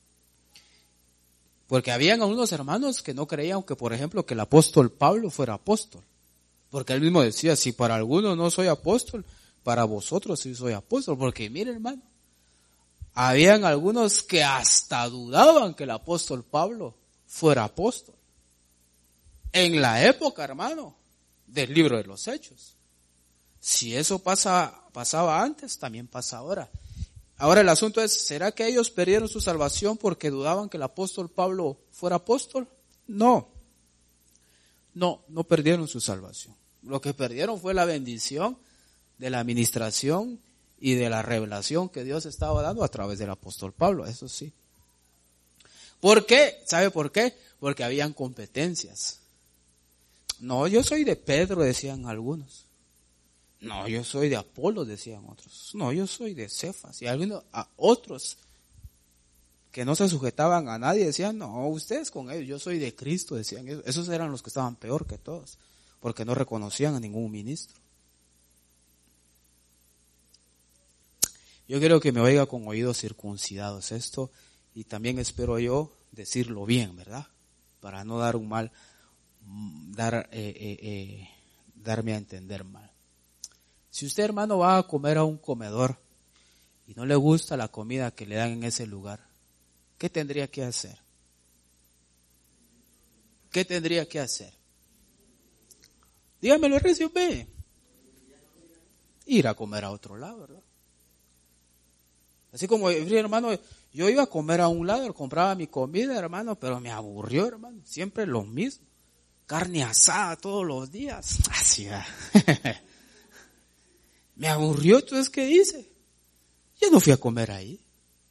porque habían algunos hermanos que no creían que, por ejemplo, que el apóstol Pablo fuera apóstol. Porque él mismo decía, si para algunos no soy apóstol, para vosotros sí soy apóstol. Porque mire, hermano, habían algunos que hasta dudaban que el apóstol Pablo fuera apóstol. En la época, hermano, del libro de los Hechos. Si eso pasaba antes, también pasa ahora. Ahora el asunto es, ¿será que ellos perdieron su salvación porque dudaban que el apóstol Pablo fuera apóstol? No perdieron su salvación. Lo que perdieron fue la bendición de la administración y de la revelación que Dios estaba dando a través del apóstol Pablo, eso sí. ¿Por qué? ¿Sabe por qué? Porque habían competencias. No, yo soy de Pedro, decían algunos. No, yo soy de Apolo, decían otros. No, yo soy de Cefas. Y algunos, a otros que no se sujetaban a nadie decían, no, ustedes con ellos, yo soy de Cristo, decían ellos. Esos eran los que estaban peor que todos, porque no reconocían a ningún ministro. Yo quiero que me oiga con oídos circuncidados esto, y también espero yo decirlo bien, ¿verdad? Para no dar un mal, darme a entender mal. Si usted, hermano, va a comer a un comedor y no le gusta la comida que le dan en ese lugar, ¿qué tendría que hacer? ¿Qué tendría que hacer? Dígamelo, recio, ve. Ir a comer a otro lado, ¿verdad? Así como, hermano, yo iba a comer a un lado, compraba mi comida, hermano, pero me aburrió, hermano. Siempre lo mismo. Carne asada todos los días. Así va. Me aburrió, entonces, ¿qué hice? Ya no fui a comer ahí.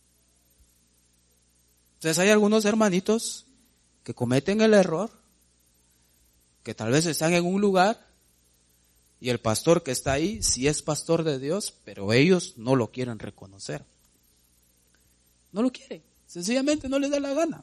Entonces hay algunos hermanitos que cometen el error, que tal vez están en un lugar y el pastor que está ahí sí es pastor de Dios, pero ellos no lo quieren reconocer. No lo quieren, sencillamente no les da la gana.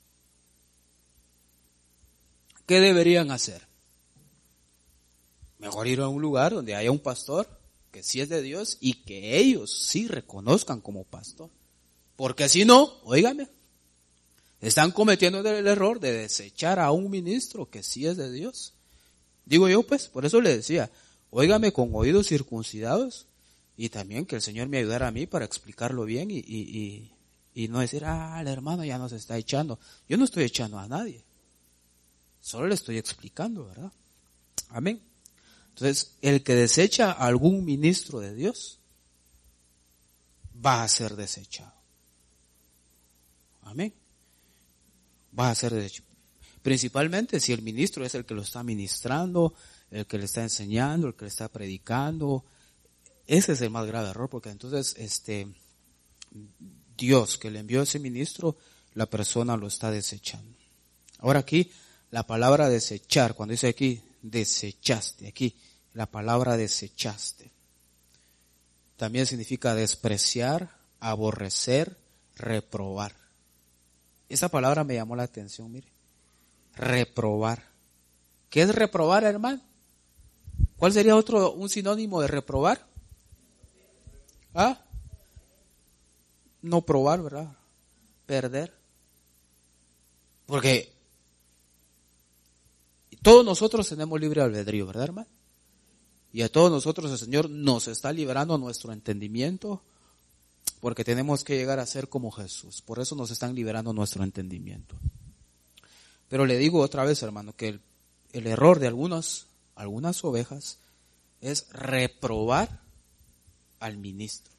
¿Qué deberían hacer? Mejor ir a un lugar donde haya un pastor que sí es de Dios y que ellos sí reconozcan como pastor. Porque si no, óigame, están cometiendo el error de desechar a un ministro que sí es de Dios. Digo yo, pues, por eso le decía, óigame con oídos circuncidados y también que el Señor me ayudara a mí para explicarlo bien y no decir, el hermano ya nos está echando. Yo no estoy echando a nadie. Solo le estoy explicando, ¿verdad? Amén. Entonces, el que desecha a algún ministro de Dios va a ser desechado. Amén. Va a ser desechado. Principalmente si el ministro es el que lo está ministrando, el que le está enseñando, el que le está predicando. Ese es el más grave error, porque entonces Dios que le envió a ese ministro, la persona lo está desechando. Ahora aquí, la palabra desechar, cuando dice aquí, desechaste, aquí, la palabra desechaste, también significa despreciar, aborrecer, reprobar. Esa palabra me llamó la atención, mire. Reprobar. ¿Qué es reprobar, hermano? ¿Cuál sería un sinónimo de reprobar? No probar, ¿verdad? Perder. Porque todos nosotros tenemos libre albedrío, ¿verdad, hermano? Y a todos nosotros el Señor nos está liberando nuestro entendimiento, porque tenemos que llegar a ser como Jesús. Por eso nos están liberando nuestro entendimiento. Pero le digo otra vez, hermano, que el error de algunas ovejas es reprobar al ministro.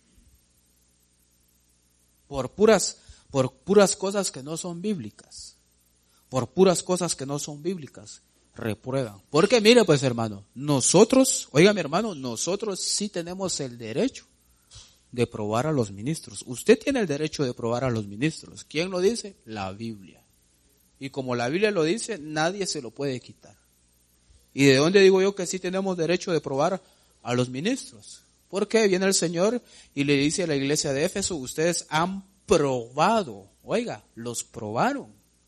Por puras cosas que no son bíblicas. Por puras cosas que no son bíblicas. Reprueban. Porque mire pues, hermano, nosotros, oiga mi hermano, nosotros sí tenemos el derecho de probar a los ministros. Usted tiene el derecho de probar a los ministros. ¿Quién lo dice? La Biblia. Y como la Biblia lo dice, nadie se lo puede quitar. ¿Y de dónde digo yo que sí tenemos derecho de probar a los ministros? Porque viene el Señor y le dice a la iglesia de Éfeso, ustedes han probado, oiga, los probaron.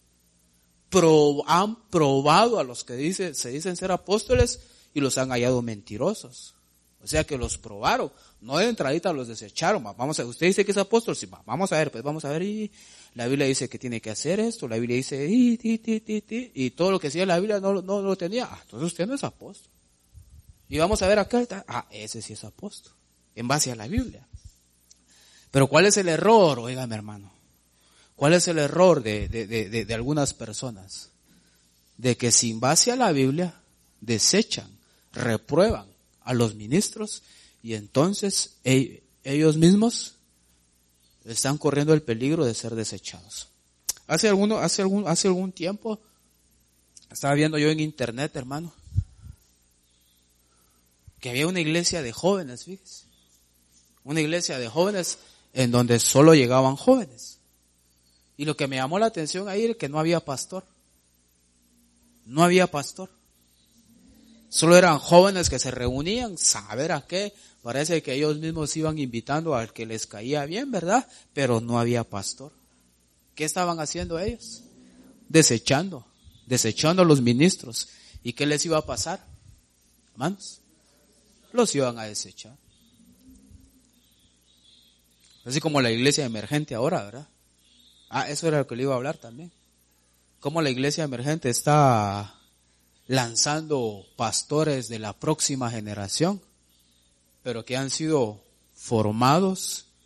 Han probado a los que se dicen ser apóstoles y los han hallado mentirosos. O sea que los probaron, no de entradita los desecharon. Vamos a ver, usted dice que es apóstol, sí, vamos a ver, y la Biblia dice que tiene que hacer esto, la Biblia dice, y todo lo que decía la Biblia no lo tenía. Entonces usted no es apóstol. Y vamos a ver acá, ese sí es apóstol, en base a la Biblia. Pero ¿cuál es el error? Óigame, hermano. ¿Cuál es el error de algunas personas? De que sin base a la Biblia desechan, reprueban a los ministros y entonces ellos mismos están corriendo el peligro de ser desechados. Hace algún tiempo estaba viendo yo en internet, hermano, que había una iglesia de jóvenes, fíjese. Una iglesia de jóvenes en donde solo llegaban jóvenes. Y lo que me llamó la atención ahí era que no había pastor. No había pastor. Solo eran jóvenes que se reunían, saber a qué. Parece que ellos mismos iban invitando al que les caía bien, ¿verdad? Pero no había pastor. ¿Qué estaban haciendo ellos? Desechando a los ministros. ¿Y qué les iba a pasar? Hermanos, los iban a desechar. Así como la iglesia emergente ahora, ¿verdad? Eso era lo que le iba a hablar también. Cómo la iglesia emergente está lanzando pastores de la próxima generación, pero que han sido formados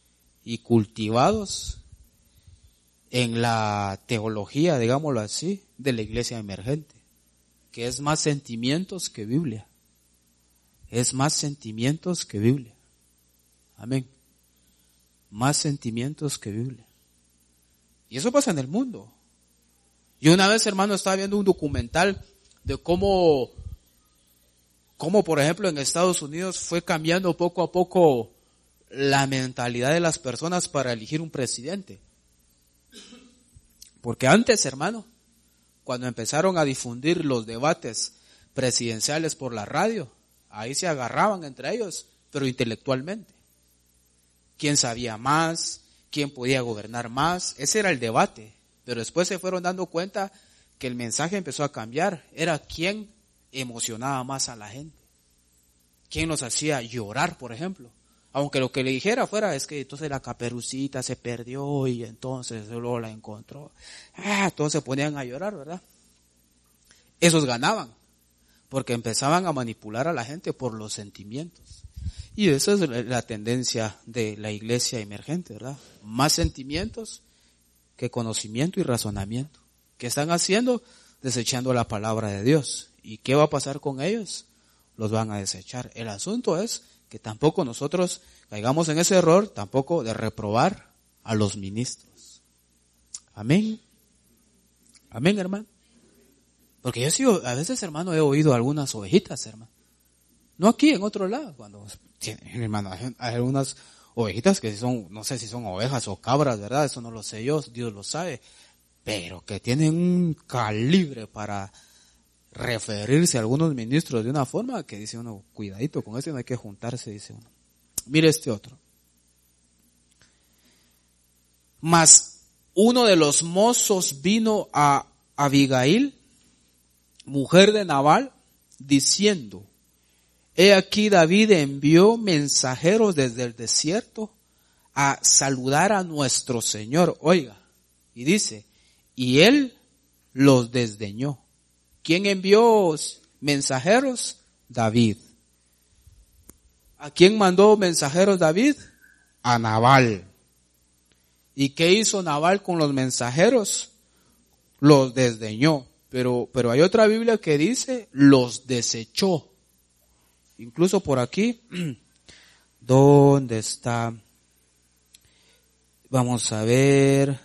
y cultivados en la teología, digámoslo así, de la iglesia emergente, que es más sentimientos que Biblia. Es más sentimientos que Biblia. Amén. Más sentimientos que Biblia. Y eso pasa en el mundo. Yo una vez, hermano, estaba viendo un documental de cómo por ejemplo en Estados Unidos fue cambiando poco a poco la mentalidad de las personas para elegir un presidente. Porque antes, hermano, cuando empezaron a difundir los debates presidenciales por la radio, ahí se agarraban entre ellos, pero intelectualmente. ¿Quién sabía más? ¿Quién podía gobernar más? Ese era el debate. Pero después se fueron dando cuenta que el mensaje empezó a cambiar. Era quién emocionaba más a la gente. ¿Quién los hacía llorar, por ejemplo? Aunque lo que le dijera fuera es que entonces la Caperucita se perdió y entonces luego la encontró. Todos se ponían a llorar, ¿verdad? Esos ganaban, porque empezaban a manipular a la gente por los sentimientos. Y esa es la tendencia de la iglesia emergente, ¿verdad? Más sentimientos que conocimiento y razonamiento. ¿Qué están haciendo? Desechando la palabra de Dios. ¿Y qué va a pasar con ellos? Los van a desechar. El asunto es que tampoco nosotros caigamos en ese error, tampoco de reprobar a los ministros. Amén. Amén, hermano. Porque yo sí, a veces, hermano, he oído algunas ovejitas, hermano. No aquí, en otro lado. Cuando, hermano, hay algunas ovejitas que son, no sé si son ovejas o cabras, ¿verdad? Eso no lo sé yo, Dios lo sabe. Pero que tienen un calibre para referirse a algunos ministros de una forma que dice uno, cuidadito, con ese no hay que juntarse, dice uno. Mire este otro. Mas uno de los mozos vino a Abigail, mujer de Nabal, diciendo, he aquí David envió mensajeros desde el desierto a saludar a nuestro Señor. Oiga, y dice, y él los desdeñó. ¿Quién envió mensajeros? David. ¿A quién mandó mensajeros David? A Nabal. ¿Y qué hizo Nabal con los mensajeros? Los desdeñó. Pero hay otra Biblia que dice, los desechó. Incluso por aquí, ¿dónde está? Vamos a ver.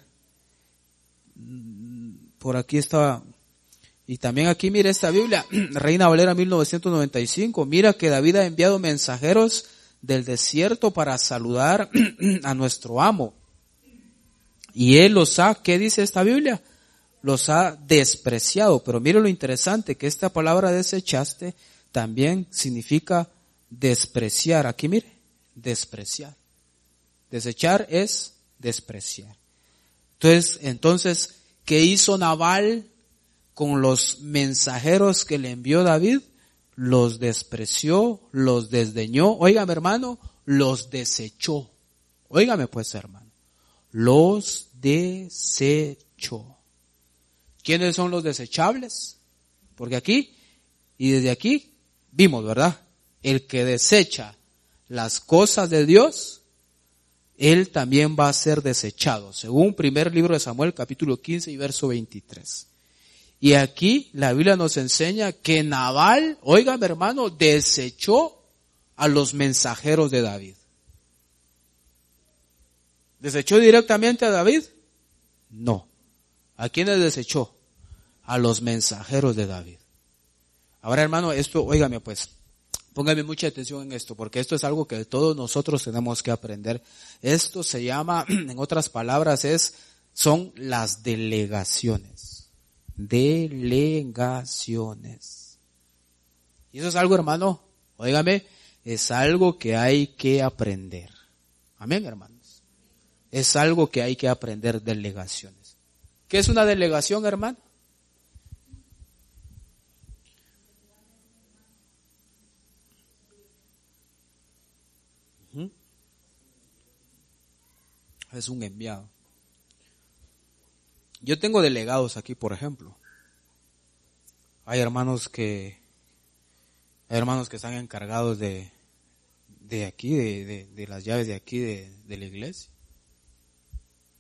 Por aquí estaba. Y también aquí mira esta Biblia, Reina Valera 1995, mira que David ha enviado mensajeros del desierto para saludar a nuestro amo. Y él los ha, ¿qué dice esta Biblia? Los ha despreciado. Pero mire lo interesante, que esta palabra desechaste también significa despreciar. Aquí mire, despreciar. Desechar es despreciar. Entonces, ¿qué hizo Nabal con los mensajeros que le envió David? Los despreció, los desdeñó. Óigame, hermano, los desechó. Óigame pues, hermano. Los desechó. ¿Quiénes son los desechables? Porque aquí, y desde aquí, vimos, ¿verdad? El que desecha las cosas de Dios, él también va a ser desechado. Según primer libro de Samuel, capítulo 15 y verso 23. Y aquí la Biblia nos enseña que Nabal, óigame hermano, desechó a los mensajeros de David. ¿Desechó directamente a David? No. ¿A quiénes desechó? A los mensajeros de David. Ahora hermano, esto, óigame pues, póngame mucha atención en esto, porque esto es algo que todos nosotros tenemos que aprender. Esto se llama, en otras palabras, son las delegaciones. Delegaciones. Y eso es algo, hermano, óigame, es algo que hay que aprender. Amén, hermanos. Es algo que hay que aprender, delegaciones. ¿Qué es una delegación, hermano? Es un enviado. Yo tengo delegados aquí, por ejemplo. Hay hermanos que están encargados de aquí, de las llaves de aquí, de la iglesia.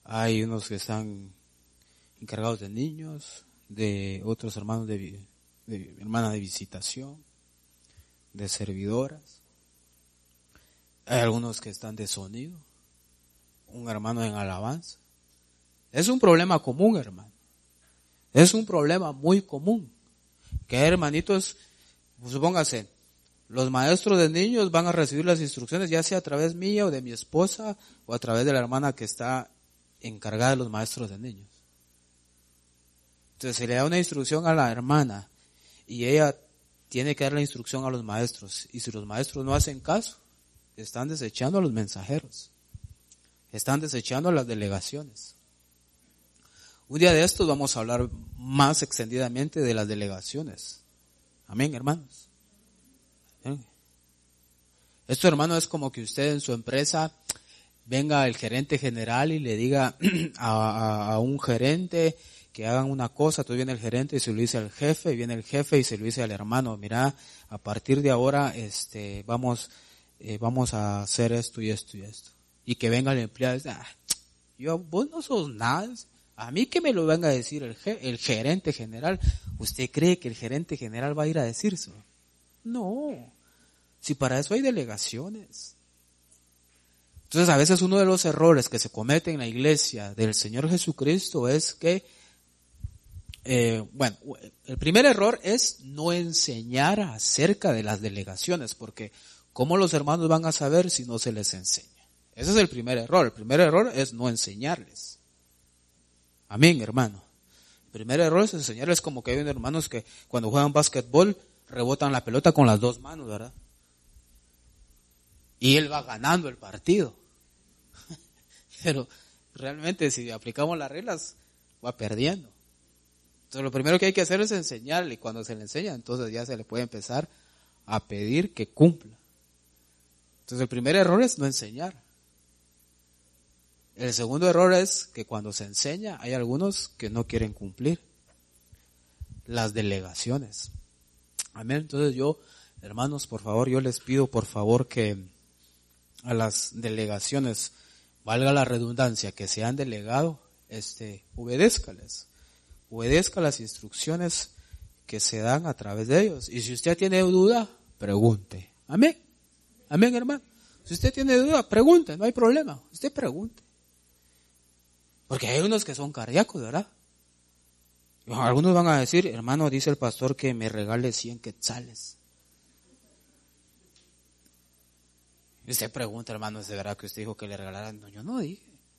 hay unos que están encargados de niños, de otros hermanos de hermanas de visitación, de servidoras. Hay algunos que están de sonido, un hermano en alabanza. Es un problema común, hermano. Es un problema muy común. Que hay hermanitos, supóngase, los maestros de niños van a recibir las instrucciones, ya sea a través mía o de mi esposa, o a través de la hermana que está encargada de los maestros de niños. Entonces se le da una instrucción a la hermana, y ella tiene que dar la instrucción a los maestros. Y si los maestros no hacen caso, están desechando a los mensajeros. Están desechando a las delegaciones. Un día de estos vamos a hablar más extendidamente de las delegaciones. Amén, hermanos. ¿Amén? Esto, hermano, es como que usted en su empresa venga el gerente general y le diga a un gerente que hagan una cosa, entonces viene el gerente y se lo dice al jefe, y viene el jefe y se lo dice al hermano, mira, a partir de ahora vamos a hacer esto y esto y esto. Y que venga el empleado y dice, vos no sos nada, a mí que me lo venga a decir el gerente general. ¿Usted cree que el gerente general va a ir a decírselo? No, si para eso hay delegaciones. Entonces a veces uno de los errores que se cometen en la iglesia del Señor Jesucristo es que el primer error es no enseñar acerca de las delegaciones, porque ¿cómo los hermanos van a saber si no se les enseña? Ese es el primer error. El primer error es no enseñarles. Amén, hermano. El primer error es enseñarles, como que hay hermanos que cuando juegan básquetbol rebotan la pelota con las dos manos, ¿verdad? Y él va ganando el partido. Pero realmente si aplicamos las reglas, va perdiendo. Entonces lo primero que hay que hacer es enseñarle, y cuando se le enseña, entonces ya se le puede empezar a pedir que cumpla. Entonces el primer error es no enseñar. El segundo error es que cuando se enseña hay algunos que no quieren cumplir. Las delegaciones. Amén. Entonces yo, hermanos, por favor, yo les pido por favor que a las delegaciones, valga la redundancia, que se han delegado, obedézcales. Obedezca las instrucciones que se dan a través de ellos. Y si usted tiene duda, pregunte. Amén. Amén, hermano. Si usted tiene duda, pregunte, no hay problema. Usted pregunte. Porque hay unos que son cardíacos, ¿verdad? Algunos van a decir, hermano, dice el pastor que me regale 100 quetzales. Y usted pregunta, hermano, ¿es de verdad que usted dijo que le regalaran? No, yo no dije.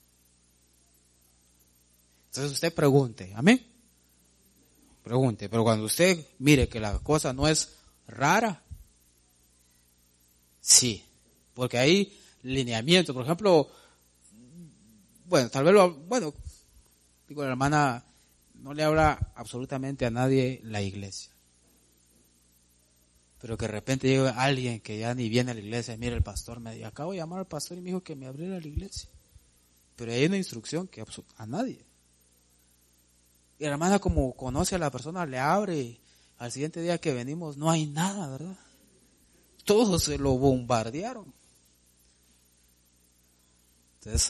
Entonces usted pregunte, amén. Pregunte, pero cuando usted mire que la cosa no es rara, sí, porque hay lineamiento. Por ejemplo, tal vez digo, la hermana no le habla absolutamente a nadie la iglesia. Pero que de repente llegue alguien que ya ni viene a la iglesia, mire, el pastor me dijo, acabo de llamar al pastor y me dijo que me abriera la iglesia. Pero hay una instrucción que a nadie. Y la hermana, como conoce a la persona, le abre. Al siguiente día que venimos no hay nada, ¿verdad? Todos se lo bombardearon. Entonces,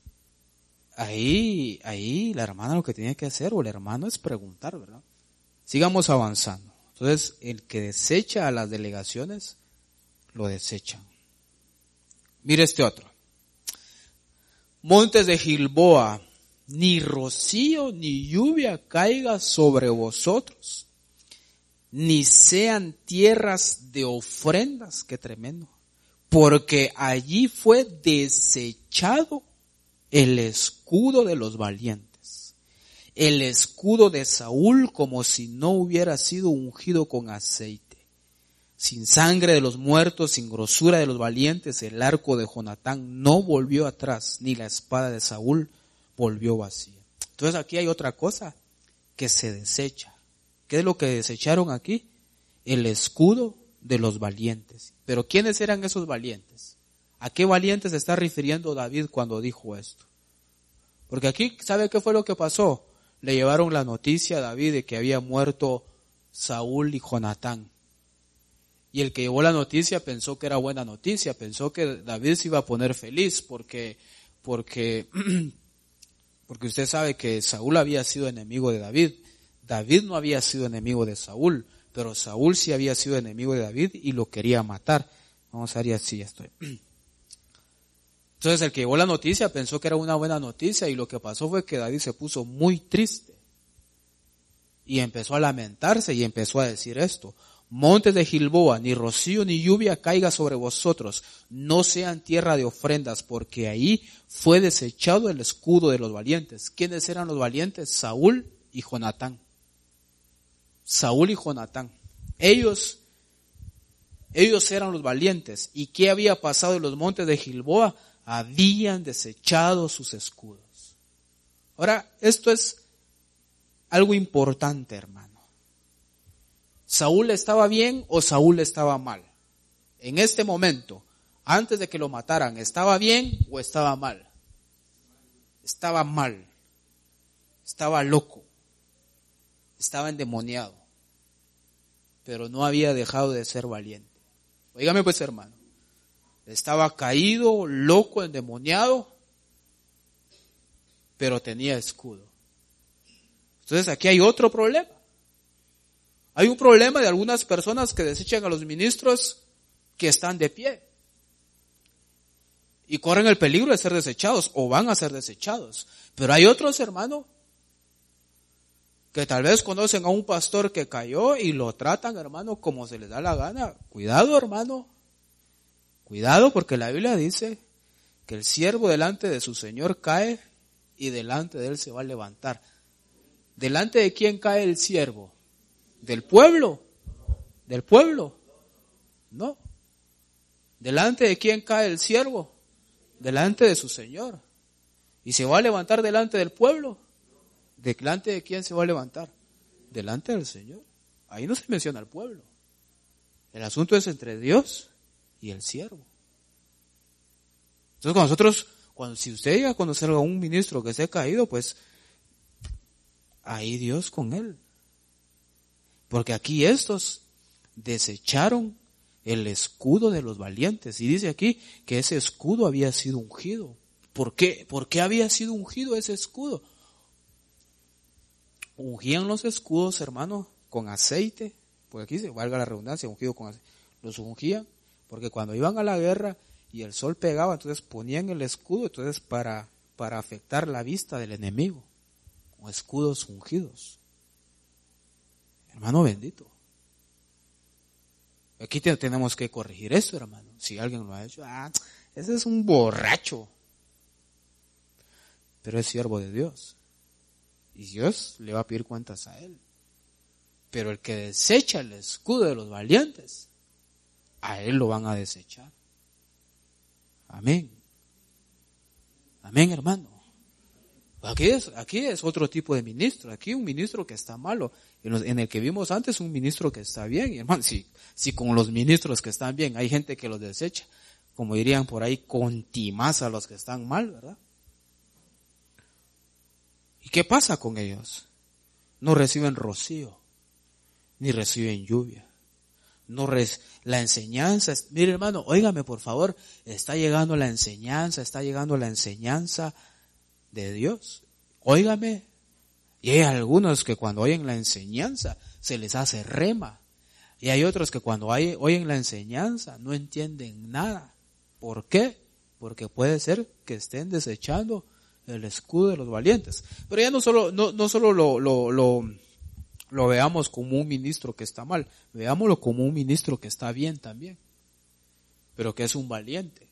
ahí la hermana lo que tiene que hacer, o el hermano, es preguntar, ¿verdad? Sigamos avanzando. Entonces, el que desecha a las delegaciones, lo desechan. Mire este otro. Montes de Gilboa, ni rocío ni lluvia caiga sobre vosotros, ni sean tierras de ofrendas, qué tremendo, porque allí fue desechado el escudo de los valientes, el escudo de Saúl, como si no hubiera sido ungido con aceite. Sin sangre de los muertos, sin grosura de los valientes, el arco de Jonatán no volvió atrás, ni la espada de Saúl volvió vacía. Entonces aquí hay otra cosa que se desecha. ¿Qué es lo que desecharon aquí? El escudo de los valientes. Pero ¿quiénes eran esos valientes? ¿A qué valientes se está refiriendo David cuando dijo esto? Porque aquí, ¿sabe qué fue lo que pasó? Le llevaron la noticia a David de que había muerto Saúl y Jonatán. Y el que llevó la noticia pensó que era buena noticia, pensó que David se iba a poner feliz porque Porque usted sabe que Saúl había sido enemigo de David. David no había sido enemigo de Saúl, pero Saúl sí había sido enemigo de David y lo quería matar. Vamos a ver, así ya estoy. Entonces el que llevó la noticia pensó que era una buena noticia y lo que pasó fue que David se puso muy triste y empezó a lamentarse y empezó a decir esto: montes de Gilboa, ni rocío ni lluvia caiga sobre vosotros, no sean tierra de ofrendas, porque ahí fue desechado el escudo de los valientes. ¿Quiénes eran los valientes? Saúl y Jonatán. Saúl y Jonatán. Ellos eran los valientes. ¿Y qué había pasado en los montes de Gilboa? Habían desechado sus escudos. Ahora, esto es algo importante, hermano. ¿Saúl estaba bien o Saúl estaba mal? En este momento, antes de que lo mataran, ¿estaba bien o estaba mal? Estaba mal. Estaba loco. Estaba endemoniado. Pero no había dejado de ser valiente. Óigame pues, hermano. Estaba caído, loco, endemoniado, pero tenía escudo. Entonces aquí hay otro problema. Hay un problema de algunas personas que desechan a los ministros que están de pie y corren el peligro de ser desechados o van a ser desechados. Pero hay otros, hermano, que tal vez conocen a un pastor que cayó y lo tratan, hermano, como se les da la gana. Cuidado, hermano. Cuidado, porque la Biblia dice que el siervo delante de su Señor cae y delante de él se va a levantar. ¿Delante de quién cae el siervo? ¿Del pueblo? ¿Del pueblo? No. ¿Delante de quién cae el siervo? Delante de su Señor. ¿Y se va a levantar delante del pueblo? ¿Delante de quién se va a levantar? Delante del Señor. Ahí no se menciona al pueblo. El asunto es entre Dios y el siervo. Entonces si usted llega a conocer a un ministro que se ha caído, pues ahí Dios con él. Porque aquí estos desecharon el escudo de los valientes. Y dice aquí que ese escudo había sido ungido. ¿Por qué? ¿Por qué había sido ungido ese escudo? Ungían los escudos, hermano, con aceite. Porque aquí se valga la redundancia, ungido con aceite. Los ungían porque cuando iban a la guerra y el sol pegaba, entonces ponían el escudo, entonces para afectar la vista del enemigo. Con escudos ungidos. Hermano bendito. Aquí tenemos que corregir esto, hermano. Si alguien lo ha hecho, ese es un borracho. Pero es siervo de Dios. Y Dios le va a pedir cuentas a él. Pero el que desecha el escudo de los valientes, a él lo van a desechar. Amén. Amén, hermano. Aquí es otro tipo de ministro. Aquí un ministro que está malo. En el que vimos antes un ministro que está bien. Y hermano, si con los ministros que están bien hay gente que los desecha, como dirían por ahí, contimaza a los que están mal, ¿verdad? ¿Y qué pasa con ellos? No reciben rocío, ni reciben lluvia. La enseñanza, mire hermano, óigame por favor, está llegando la enseñanza de Dios. Óigame. Y hay algunos que cuando oyen la enseñanza se les hace rema. Y hay otros que cuando oyen la enseñanza no entienden nada. ¿Por qué? Porque puede ser que estén desechando el escudo de los valientes. Pero ya no solo lo veamos como un ministro que está mal, veámoslo como un ministro que está bien también, pero que es un valiente.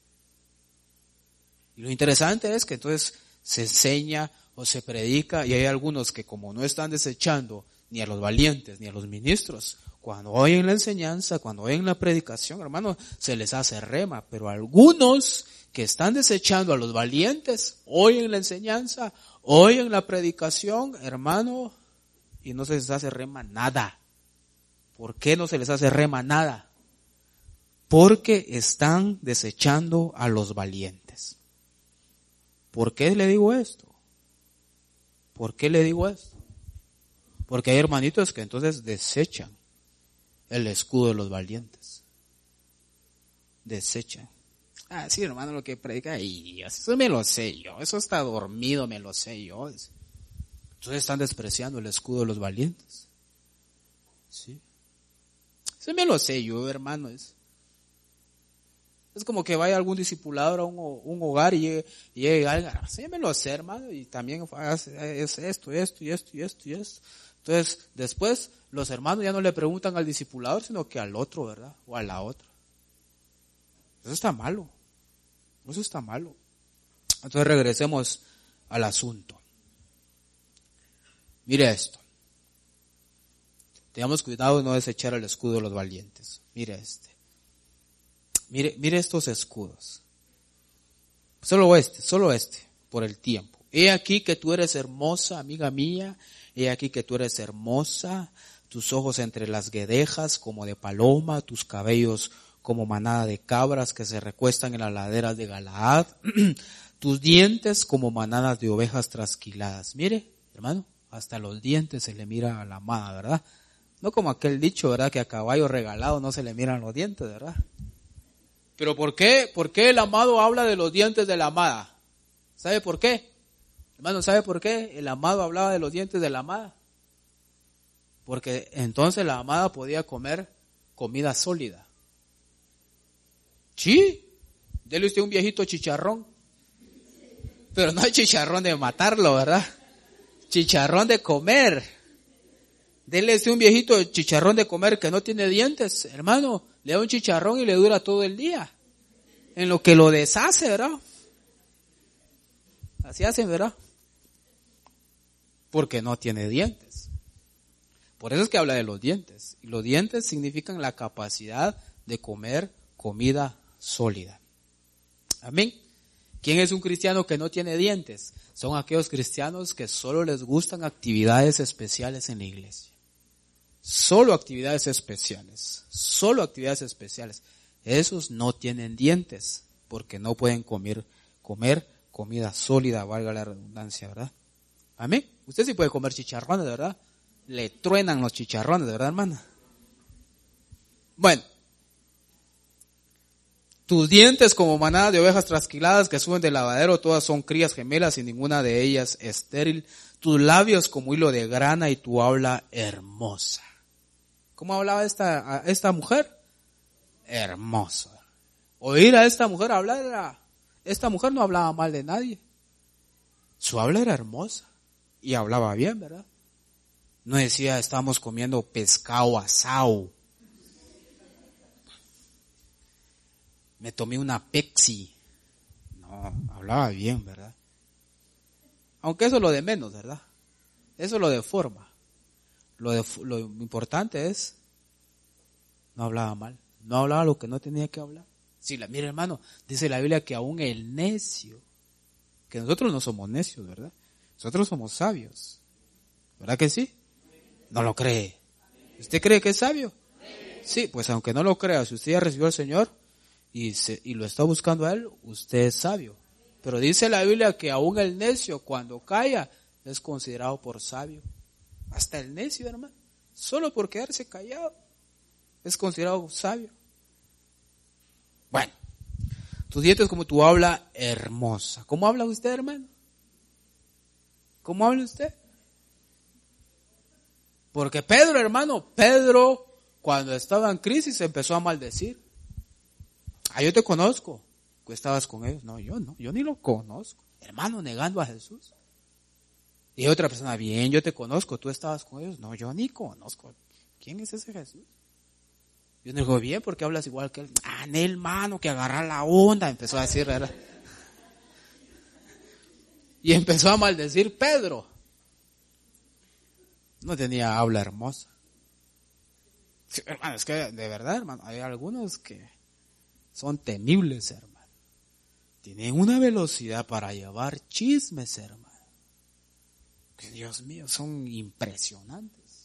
Y lo interesante es que entonces se enseña o se predica, y hay algunos que como no están desechando ni a los valientes ni a los ministros, cuando oyen la enseñanza, cuando oyen la predicación, hermano, se les hace rema. Pero algunos que están desechando a los valientes, oyen la enseñanza, oyen la predicación, hermano, y no se les hace rema nada. ¿Por qué no se les hace rema nada? Porque están desechando a los valientes. ¿Por qué le digo esto? ¿Por qué le digo esto? Porque hay hermanitos que entonces desechan el escudo de los valientes. Desechan. Ah, sí, hermano, lo que predica, y eso me lo sé yo, eso está dormido, me lo sé yo. Entonces están despreciando el escudo de los valientes. ¿Sí? Eso me lo sé yo, hermano. Es como que vaya algún discipulador a un hogar y llegue alguien, sí me lo sé, hermano, y también es esto. Entonces, después, los hermanos ya no le preguntan al discipulador, sino que al otro, ¿verdad? O a la otra. Eso está malo. Entonces regresemos al asunto. Mire esto. Tengamos cuidado de no desechar el escudo de los valientes. Mire estos escudos. Solo este, por el tiempo. He aquí que tú eres hermosa, amiga mía. He aquí que tú eres hermosa. Tus ojos entre las guedejas como de paloma, tus cabellos como manada de cabras que se recuestan en las laderas de Galaad, tus dientes como manadas de ovejas trasquiladas. Mire, hermano, hasta los dientes se le mira a la amada, ¿verdad? No como aquel dicho, ¿verdad? Que a caballo regalado no se le miran los dientes, ¿verdad? Pero ¿por qué el amado habla de los dientes de la amada? ¿Sabe por qué? Hermano, ¿sabe por qué el amado hablaba de los dientes de la amada? Porque entonces la amada podía comer comida sólida. Sí, dele usted un viejito chicharrón. Pero no hay chicharrón de matarlo, ¿verdad? Chicharrón de comer. Dele usted un viejito chicharrón de comer que no tiene dientes, hermano. Le da un chicharrón y le dura todo el día. En lo que lo deshace, ¿verdad? Así hacen, ¿verdad? Porque no tiene dientes. Por eso es que habla de los dientes. Y los dientes significan la capacidad de comer comida sólida. Amén. ¿Quién es un cristiano que no tiene dientes? Son aquellos cristianos que solo les gustan actividades especiales en la iglesia. Solo actividades especiales. Esos no tienen dientes porque no pueden comer comida sólida, valga la redundancia, ¿verdad? Amén. Usted sí puede comer chicharrones, ¿verdad? Le truenan los chicharrones, ¿verdad, hermana? Bueno. Tus dientes como manada de ovejas trasquiladas que suben del lavadero, todas son crías gemelas y ninguna de ellas estéril. Tus labios como hilo de grana y tu habla hermosa. ¿Cómo hablaba esta mujer? Hermosa. Oír a esta mujer hablar esta mujer no hablaba mal de nadie. Su habla era hermosa y hablaba bien, ¿verdad? No decía estamos comiendo pescado asado. Me tomé una Pepsi. No, hablaba bien, ¿verdad? Aunque eso es lo de menos, ¿verdad? Eso es lo de forma. Lo importante es, no hablaba mal. No hablaba lo que no tenía que hablar. Mire hermano, dice la Biblia que aún el necio, que nosotros no somos necios, ¿verdad? Nosotros somos sabios. ¿Verdad que sí? ¿No lo cree? ¿Usted cree que es sabio? Sí, pues aunque no lo crea, si usted ya recibió al Señor, y lo está buscando a él, usted es sabio. Pero dice la Biblia que aún el necio cuando calla es considerado por sabio. Hasta el necio, hermano, solo por quedarse callado es considerado sabio. Bueno, tus dientes como tu habla hermosa. ¿Cómo habla usted, hermano? ¿Cómo habla usted? Porque Pedro cuando estaba en crisis empezó a maldecir. Yo te conozco. ¿Tú estabas con ellos? No, yo ni lo conozco. Hermano, negando a Jesús. Y otra persona, bien, yo te conozco, ¿tú estabas con ellos? No, yo ni conozco. ¿Quién es ese Jesús? Yo le digo, bien, porque hablas igual que él. Hermano, que agarra la onda, empezó a decir, ¿verdad? Y empezó a maldecir Pedro. No tenía habla hermosa. Sí, hermano, es que de verdad, hermano, hay algunos que son temibles, hermano. Tienen una velocidad para llevar chismes, hermano. Que Dios mío, son impresionantes.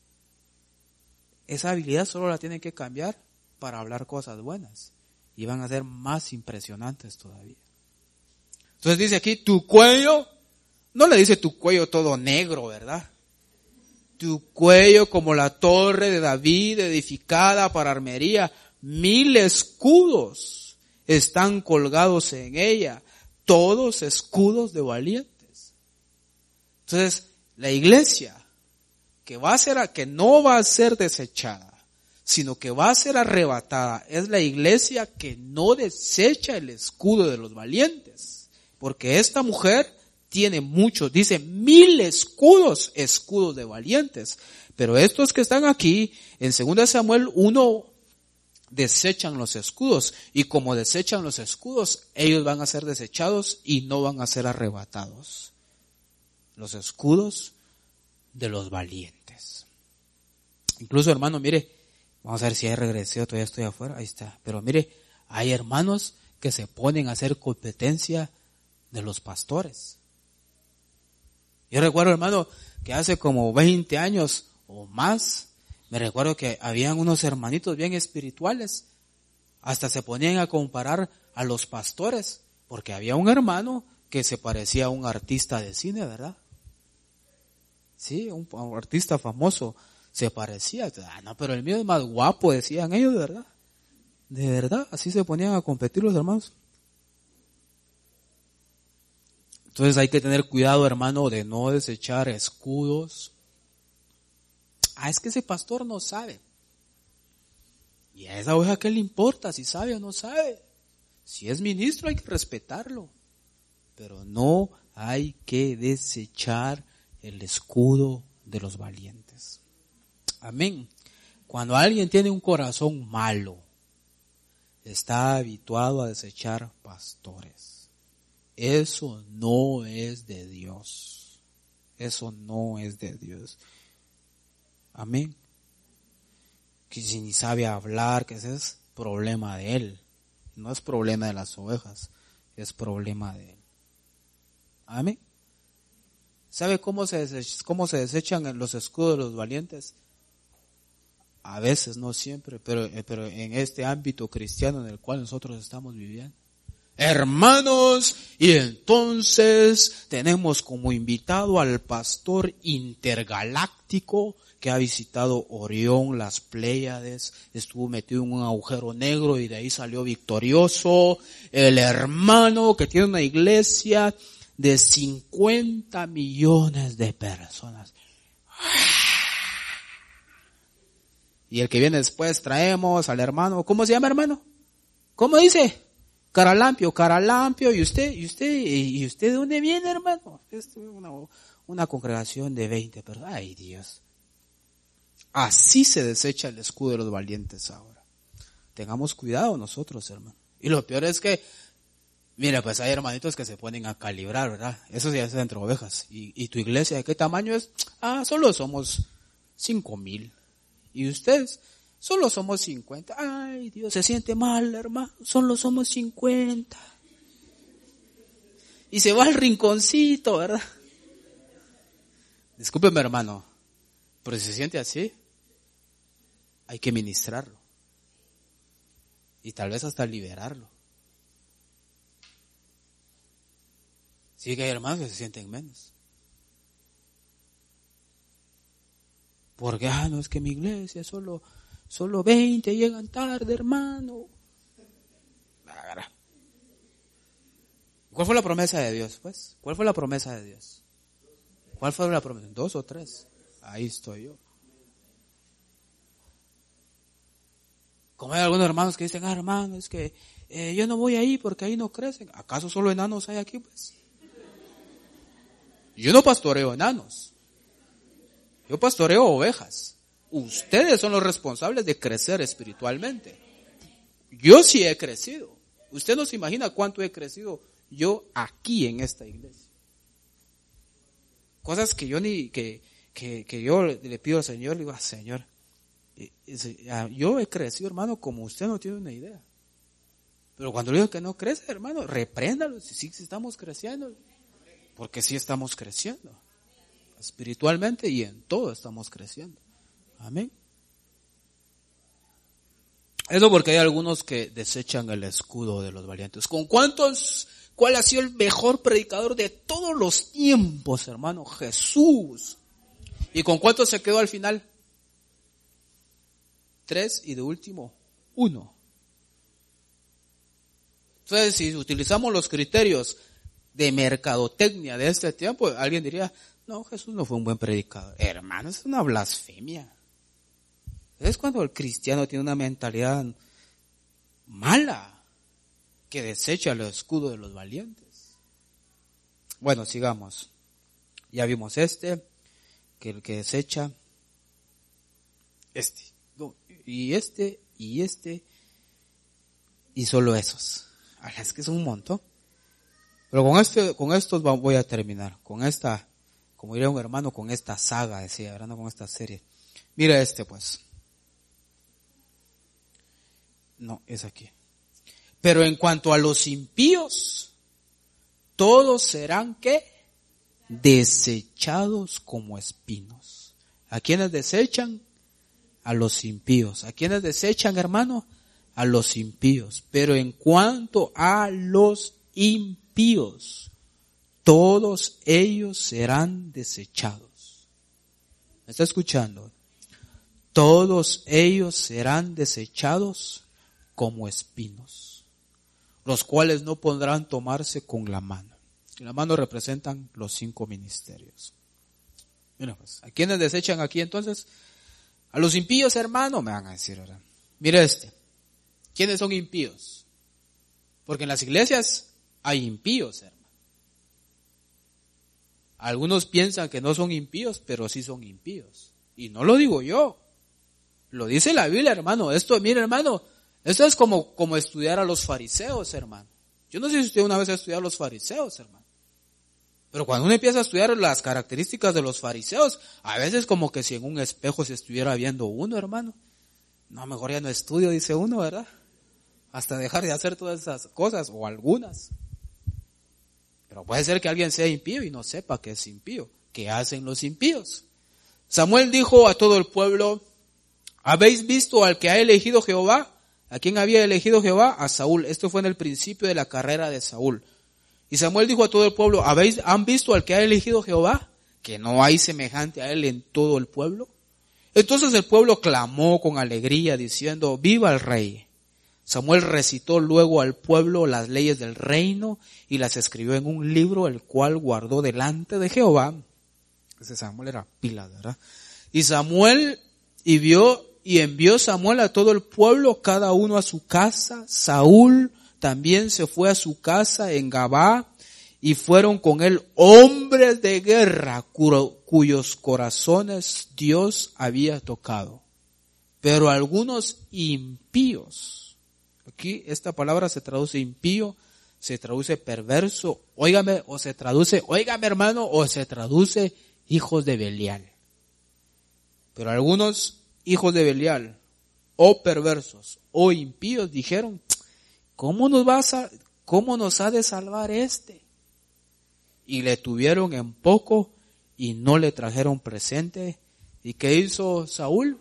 Esa habilidad solo la tienen que cambiar para hablar cosas buenas. Y van a ser más impresionantes todavía. Entonces dice aquí, tu cuello, no le dice tu cuello todo negro, ¿verdad? Tu cuello como la torre de David edificada para armería, 1000 escudos. están colgados en ella, todos escudos de valientes. Entonces, la iglesia que no va a ser desechada, sino que va a ser arrebatada, es la iglesia que no desecha el escudo de los valientes. Porque esta mujer tiene muchos, dice 1000 escudos de valientes. Pero estos que están aquí, en 2 Samuel 1, desechan los escudos. Y como desechan los escudos, ellos van a ser desechados y no van a ser arrebatados. Los escudos de los valientes. Incluso, hermano, mire, vamos a ver si ya regresé, todavía estoy afuera, ahí está. Pero mire, hay hermanos que se ponen a hacer competencia de los pastores. Yo recuerdo, hermano, que hace como 20 años o más, me recuerdo que habían unos hermanitos bien espirituales, hasta se ponían a comparar a los pastores, porque había un hermano que se parecía a un artista de cine, ¿verdad? Sí, un artista famoso se parecía. No, pero el mío es más guapo, decían ellos, ¿verdad? De verdad, así se ponían a competir los hermanos. Entonces hay que tener cuidado, hermano, de no desechar escudos. Es que ese pastor no sabe. ¿Y a esa oveja qué le importa si sabe o no sabe? Si es ministro hay que respetarlo. Pero no hay que desechar el escudo de los valientes. Amén. Cuando alguien tiene un corazón malo, está habituado a desechar pastores. Eso no es de Dios. Eso no es de Dios. Amén. Que si ni sabe hablar, que ese es problema de él. No es problema de las ovejas, es problema de él. Amén. ¿Sabe cómo se desechan los escudos de los valientes? A veces, no siempre, pero en este ámbito cristiano en el cual nosotros estamos viviendo. Hermanos, y entonces tenemos como invitado al pastor intergaláctico que ha visitado Orión, las Pléyades, estuvo metido en un agujero negro y de ahí salió victorioso. El hermano que tiene una iglesia de 50 millones de personas. Y el que viene después traemos al hermano, ¿cómo se llama, hermano? ¿Cómo dice? Caralampio, ¿y usted de dónde viene, hermano? Es una congregación de 20 personas. Ay, Dios. Así se desecha el escudo de los valientes ahora. Tengamos cuidado nosotros, hermano. Y lo peor es que, mira, pues hay hermanitos que se ponen a calibrar, ¿verdad? Eso se hace entre ovejas. ¿Y tu iglesia de qué tamaño es? Solo somos 5,000. ¿Y ustedes? Solo somos 50. Ay, Dios, se siente mal, hermano. Solo somos 50. Y se va al rinconcito, ¿verdad? Discúlpeme, hermano, pero si se siente así, hay que ministrarlo. Y tal vez hasta liberarlo. Sí que hay hermanos que se sienten menos. Porque, no, es que mi iglesia solo 20 llegan tarde, hermano. ¿Cuál fue la promesa de Dios, pues? ¿Cuál fue la promesa de Dios? ¿Cuál fue la promesa? 2 o 3. Ahí estoy yo. Como hay algunos hermanos que dicen, hermano, es que yo no voy ahí porque ahí no crecen. ¿Acaso solo enanos hay aquí, pues? Yo no pastoreo enanos. Yo pastoreo ovejas. Ustedes son los responsables de crecer espiritualmente. Yo sí he crecido. Usted no se imagina cuánto he crecido yo aquí en esta iglesia. Cosas que yo que yo le pido al Señor, le digo, Señor, yo he crecido, hermano, como usted no tiene una idea. Pero cuando le digo que no crece, hermano, repréndalo, si estamos creciendo. Porque sí estamos creciendo. Espiritualmente y en todo estamos creciendo. Amén. Eso porque hay algunos que desechan el escudo de los valientes. ¿Cuál ha sido el mejor predicador de todos los tiempos, hermano? Jesús. ¿Y con cuántos se quedó al final? 3 y de último, 1. Entonces, si utilizamos los criterios de mercadotecnia de este tiempo, alguien diría, no, Jesús no fue un buen predicador. Hermano, es una blasfemia. Es cuando el cristiano tiene una mentalidad mala, que desecha el escudo de los valientes. Bueno, sigamos. Ya vimos que el que desecha, y solo esos. Es que es un montón. Pero con estos voy a terminar. Con esta, como diría un hermano, con esta saga, decía, hablando con esta serie. Mira pues. No, es aquí. Pero en cuanto a los impíos, todos serán, ¿qué? Desechados como espinos. ¿A quiénes desechan? A los impíos. ¿A quiénes desechan, hermano? A los impíos. Pero en cuanto a los impíos, todos ellos serán desechados. ¿Me está escuchando? Todos ellos serán desechados como espinos, los cuales no podrán tomarse con la mano. La mano representan los 5 ministerios. Mira pues, ¿a quiénes desechan aquí entonces? A los impíos, hermano, me van a decir ahora. Mira ¿quiénes son impíos? Porque en las iglesias hay impíos, hermano. Algunos piensan que no son impíos, pero sí son impíos. Y no lo digo yo. Lo dice la Biblia, hermano. Mira, hermano, esto es como estudiar a los fariseos, hermano. Yo no sé si usted una vez ha estudiado a los fariseos, hermano. Pero cuando uno empieza a estudiar las características de los fariseos, a veces como que si en un espejo se estuviera viendo uno, hermano. No, mejor ya no estudio, dice uno, ¿verdad? Hasta dejar de hacer todas esas cosas, o algunas. Pero puede ser que alguien sea impío y no sepa que es impío. ¿Qué hacen los impíos? Samuel dijo a todo el pueblo, ¿habéis visto al que ha elegido Jehová? ¿A quién había elegido Jehová? A Saúl. Esto fue en el principio de la carrera de Saúl. Y Samuel dijo a todo el pueblo, ¿han visto al que ha elegido Jehová? Que no hay semejante a él en todo el pueblo. Entonces el pueblo clamó con alegría diciendo, ¡viva el rey! Samuel recitó luego al pueblo las leyes del reino y las escribió en un libro, el cual guardó delante de Jehová. Ese Samuel era pila, ¿verdad? Y envió Samuel a todo el pueblo, cada uno a su casa. Saúl también se fue a su casa en Gabá, y fueron con él hombres de guerra cuyos corazones Dios había tocado. Pero algunos impíos, aquí esta palabra se traduce impío, se traduce perverso, óigame hermano, o se traduce hijos de Belial. Pero algunos hijos de Belial, o perversos, o impíos, dijeron, ¿cómo nos ha de salvar este? Y le tuvieron en poco y no le trajeron presente. ¿Y qué hizo Saúl?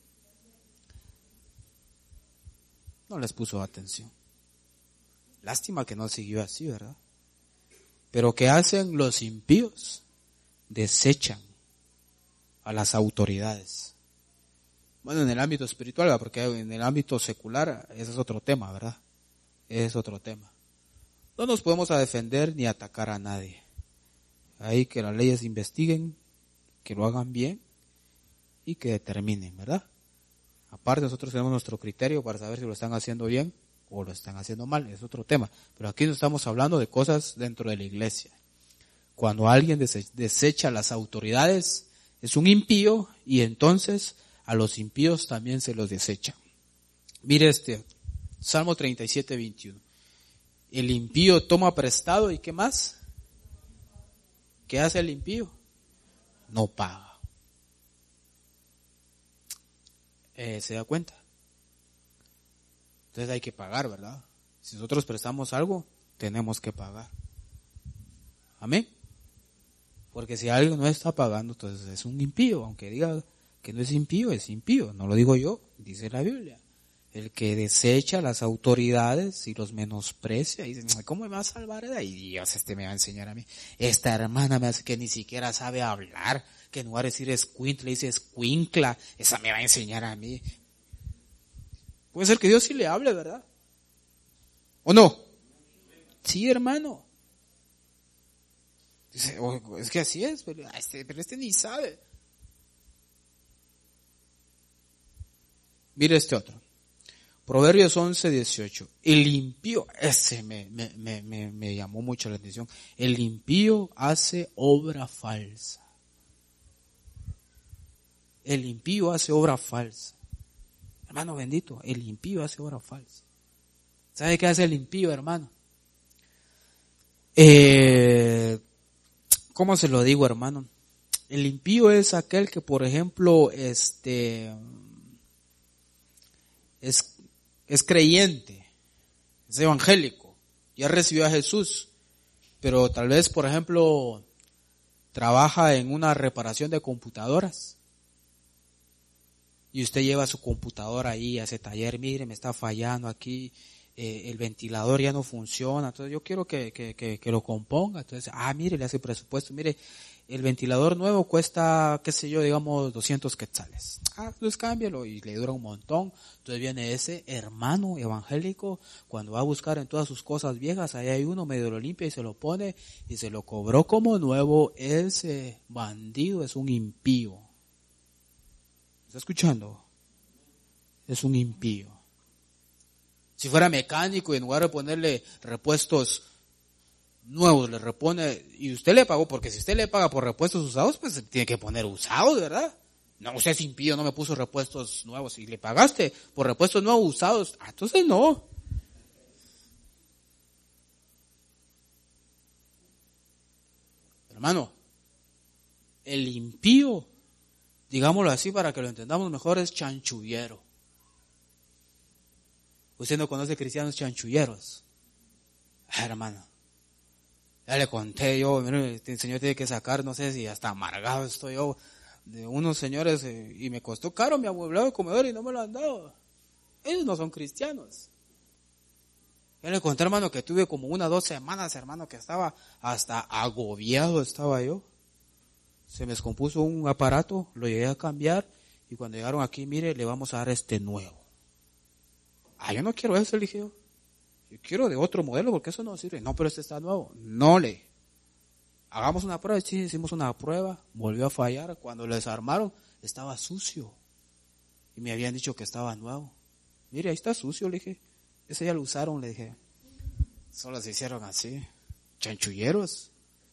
No les puso atención. Lástima que no siguió así, ¿verdad? Pero ¿qué hacen los impíos? Desechan a las autoridades. Bueno, en el ámbito espiritual, ¿verdad? Porque en el ámbito secular ese es otro tema, ¿verdad? Es otro tema. No nos podemos defender ni atacar a nadie. Ahí que las leyes investiguen, que lo hagan bien y que determinen, ¿verdad? Aparte nosotros tenemos nuestro criterio para saber si lo están haciendo bien o lo están haciendo mal, es otro tema. Pero aquí no estamos hablando de cosas dentro de la iglesia. Cuando alguien desecha a las autoridades, es un impío y entonces a los impíos también se los desecha. Mire Salmo 37, 21. El impío toma prestado y ¿qué más? ¿Qué hace el impío? No paga. ¿Se da cuenta? Entonces hay que pagar, ¿verdad? Si nosotros prestamos algo, tenemos que pagar. Amén. Porque si alguien no está pagando, entonces es un impío. Aunque diga que no es impío, es impío. No lo digo yo, dice la Biblia. El que desecha a las autoridades y los menosprecia y dice, ¿cómo me va a salvar? Y Dios, me va a enseñar a mí. Esta hermana me hace que ni siquiera sabe hablar, que en lugar de decir escuincle, dice escuincla. Esa me va a enseñar a mí. Puede ser que Dios sí le hable, ¿verdad? ¿O no? Sí, hermano. Dice, es que así es, pero este ni sabe. Mire este otro. Proverbios 11:18. El impío, ese me llamó mucho la atención. El impío hace obra falsa. El impío hace obra falsa. Hermano bendito, el impío hace obra falsa. ¿Sabe qué hace el impío, hermano? ¿Cómo se lo digo, hermano? El impío es aquel que, por ejemplo, es creyente, es evangélico, ya recibió a Jesús, pero tal vez, por ejemplo, trabaja en una reparación de computadoras y usted lleva su computadora ahí a ese taller, mire, me está fallando aquí, el ventilador ya no funciona, entonces yo quiero que lo componga. Entonces, mire, le hace presupuesto, mire, el ventilador nuevo cuesta, qué sé yo, digamos 200 quetzales. Pues cámbialo, y le dura un montón. Entonces viene ese hermano evangélico, cuando va a buscar en todas sus cosas viejas, ahí hay uno, medio lo limpia y se lo pone, y se lo cobró como nuevo. Ese bandido es un impío. ¿Está escuchando? Es un impío. Si fuera mecánico y en lugar de ponerle repuestos nuevos, le repone, y usted le pagó, porque si usted le paga por repuestos usados, pues se tiene que poner usados, ¿verdad? No, usted es impío, no me puso repuestos nuevos, y le pagaste por repuestos nuevos usados, entonces no. Hermano, el impío, digámoslo así para que lo entendamos mejor, es chanchullero. Usted no conoce cristianos chanchulleros. Hermano, ya le conté yo, mire, el Señor tiene que sacar, no sé si hasta amargado estoy yo, de unos señores, y me costó caro mi amueblado de comedor y no me lo han dado. Ellos no son cristianos. Ya le conté, hermano, que tuve como 1 o 2 semanas, hermano, que estaba hasta agobiado estaba yo. Se me descompuso un aparato, lo llegué a cambiar, y cuando llegaron aquí, mire, le vamos a dar este nuevo. Yo no quiero eso, le dije yo. Yo quiero de otro modelo porque eso no sirve. No, pero este está nuevo. No hagamos una prueba. Sí, hicimos una prueba. Volvió a fallar. Cuando lo desarmaron, estaba sucio. Y me habían dicho que estaba nuevo. Mire, ahí está sucio, le dije. Ese ya lo usaron, le dije. Solo se hicieron así. Chanchulleros.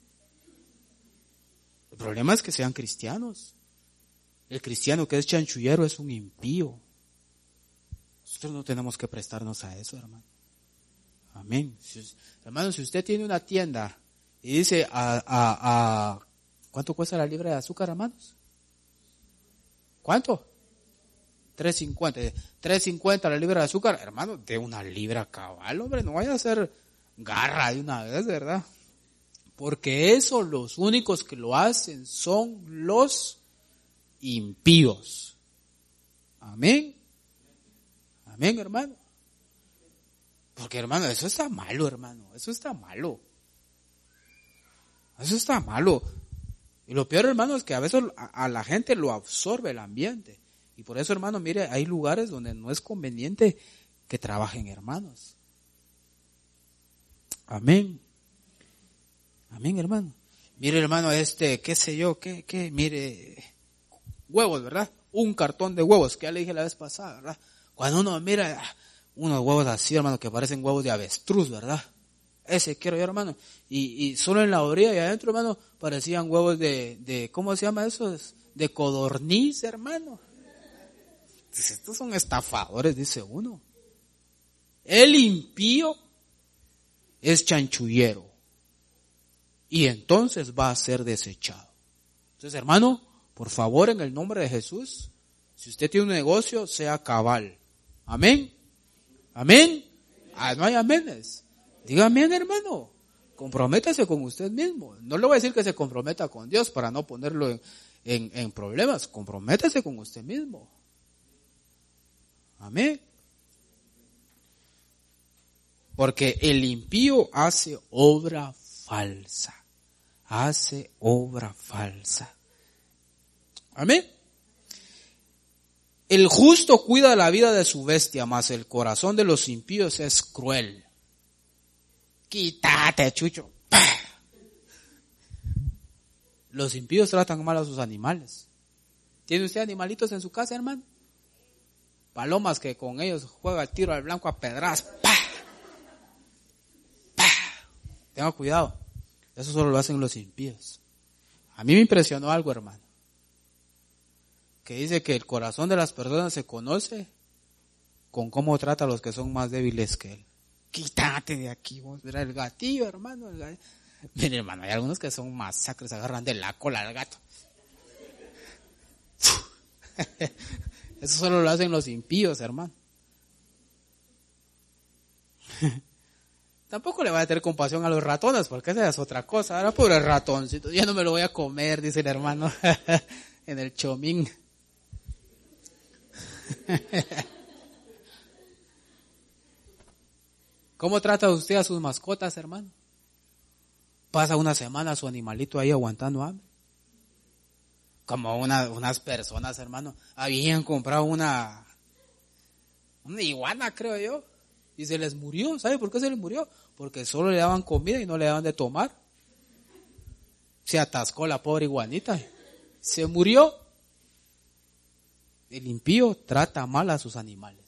El problema es que sean cristianos. El cristiano que es chanchullero es un impío. Nosotros no tenemos que prestarnos a eso, hermano. Amén. Hermano, si usted tiene una tienda y dice ¿cuánto cuesta la libra de azúcar, hermanos? ¿Cuánto? 3.50. 3.50 la libra de azúcar, hermano, de una libra cabal, hombre, no vaya a hacer garra de una vez, ¿verdad? Porque eso, los únicos que lo hacen son los impíos. Amén. Amén, hermano. Porque, hermano, eso está malo, hermano. Eso está malo. Eso está malo. Y lo peor, hermano, es que a veces a la gente lo absorbe el ambiente. Y por eso, hermano, mire, hay lugares donde no es conveniente que trabajen hermanos. Amén. Amén, hermano. Mire, hermano, qué sé yo, mire, huevos, ¿verdad? Un cartón de huevos, que ya le dije la vez pasada, ¿verdad? Cuando uno mira unos huevos así, hermano, que parecen huevos de avestruz, ¿verdad? Ese quiero yo, hermano. Y solo en la orilla y adentro, hermano, parecían huevos de ¿cómo se llama eso? De codorniz, hermano. Dice, estos son estafadores, dice uno. El impío es chanchullero. Y entonces va a ser desechado. Entonces, hermano, por favor, en el nombre de Jesús, si usted tiene un negocio, sea cabal. Amén. Amén. No hay aménes. Diga amén, hermano. Comprométase con usted mismo. No le voy a decir que se comprometa con Dios para no ponerlo en problemas. Comprométase con usted mismo. Amén. Porque el impío hace obra falsa. Hace obra falsa. Amén. El justo cuida la vida de su bestia, mas el corazón de los impíos es cruel. Quítate, chucho. ¡Pah! Los impíos tratan mal a sus animales. ¿Tiene usted animalitos en su casa, hermano? Palomas que con ellos juega el tiro al blanco a pedradas. ¡Pah! ¡Pah! Tenga cuidado. Eso solo lo hacen los impíos. A mí me impresionó algo, hermano. Que dice que el corazón de las personas se conoce con cómo trata a los que son más débiles que él. Quítate de aquí, vos. Era el gatillo, hermano. Mire, hermano, hay algunos que son masacres, agarran de la cola al gato. Eso solo lo hacen los impíos, hermano. Tampoco le va a tener compasión a los ratones, porque esa es otra cosa. Ahora, pobre ratoncito, ya no me lo voy a comer, dice el hermano, en el chomín. ¿Cómo trata usted a sus mascotas, hermano? Pasa una semana su animalito ahí aguantando hambre. Como unas personas, hermano, habían comprado una iguana, creo yo, y se les murió. ¿Sabe por qué se les murió? Porque solo le daban comida y no le daban de tomar. Se atascó la pobre iguanita. Se murió. El impío trata mal a sus animales.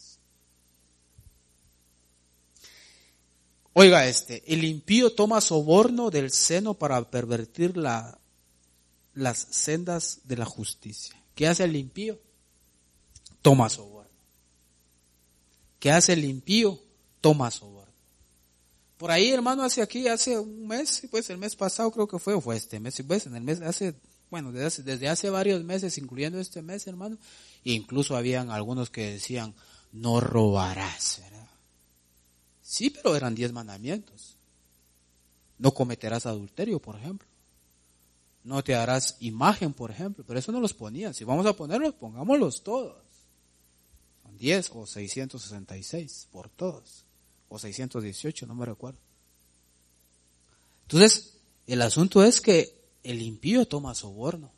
Oiga el impío toma soborno del seno para pervertir las sendas de la justicia. ¿Qué hace el impío? Toma soborno. ¿Qué hace el impío? Toma soborno. Por ahí, hermano, hace un mes, pues el mes pasado creo que fue, o fue este mes, pues en el mes, desde hace varios meses, incluyendo este mes, hermano, e incluso habían algunos que decían, no robarás, ¿verdad? Sí, pero eran 10 mandamientos. No cometerás adulterio, por ejemplo. No te harás imagen, por ejemplo, pero eso no los ponían. Si vamos a ponerlos, pongámoslos todos. Son 10 o 666 por todos. O 618, no me recuerdo. Entonces, el asunto es que el impío toma soborno.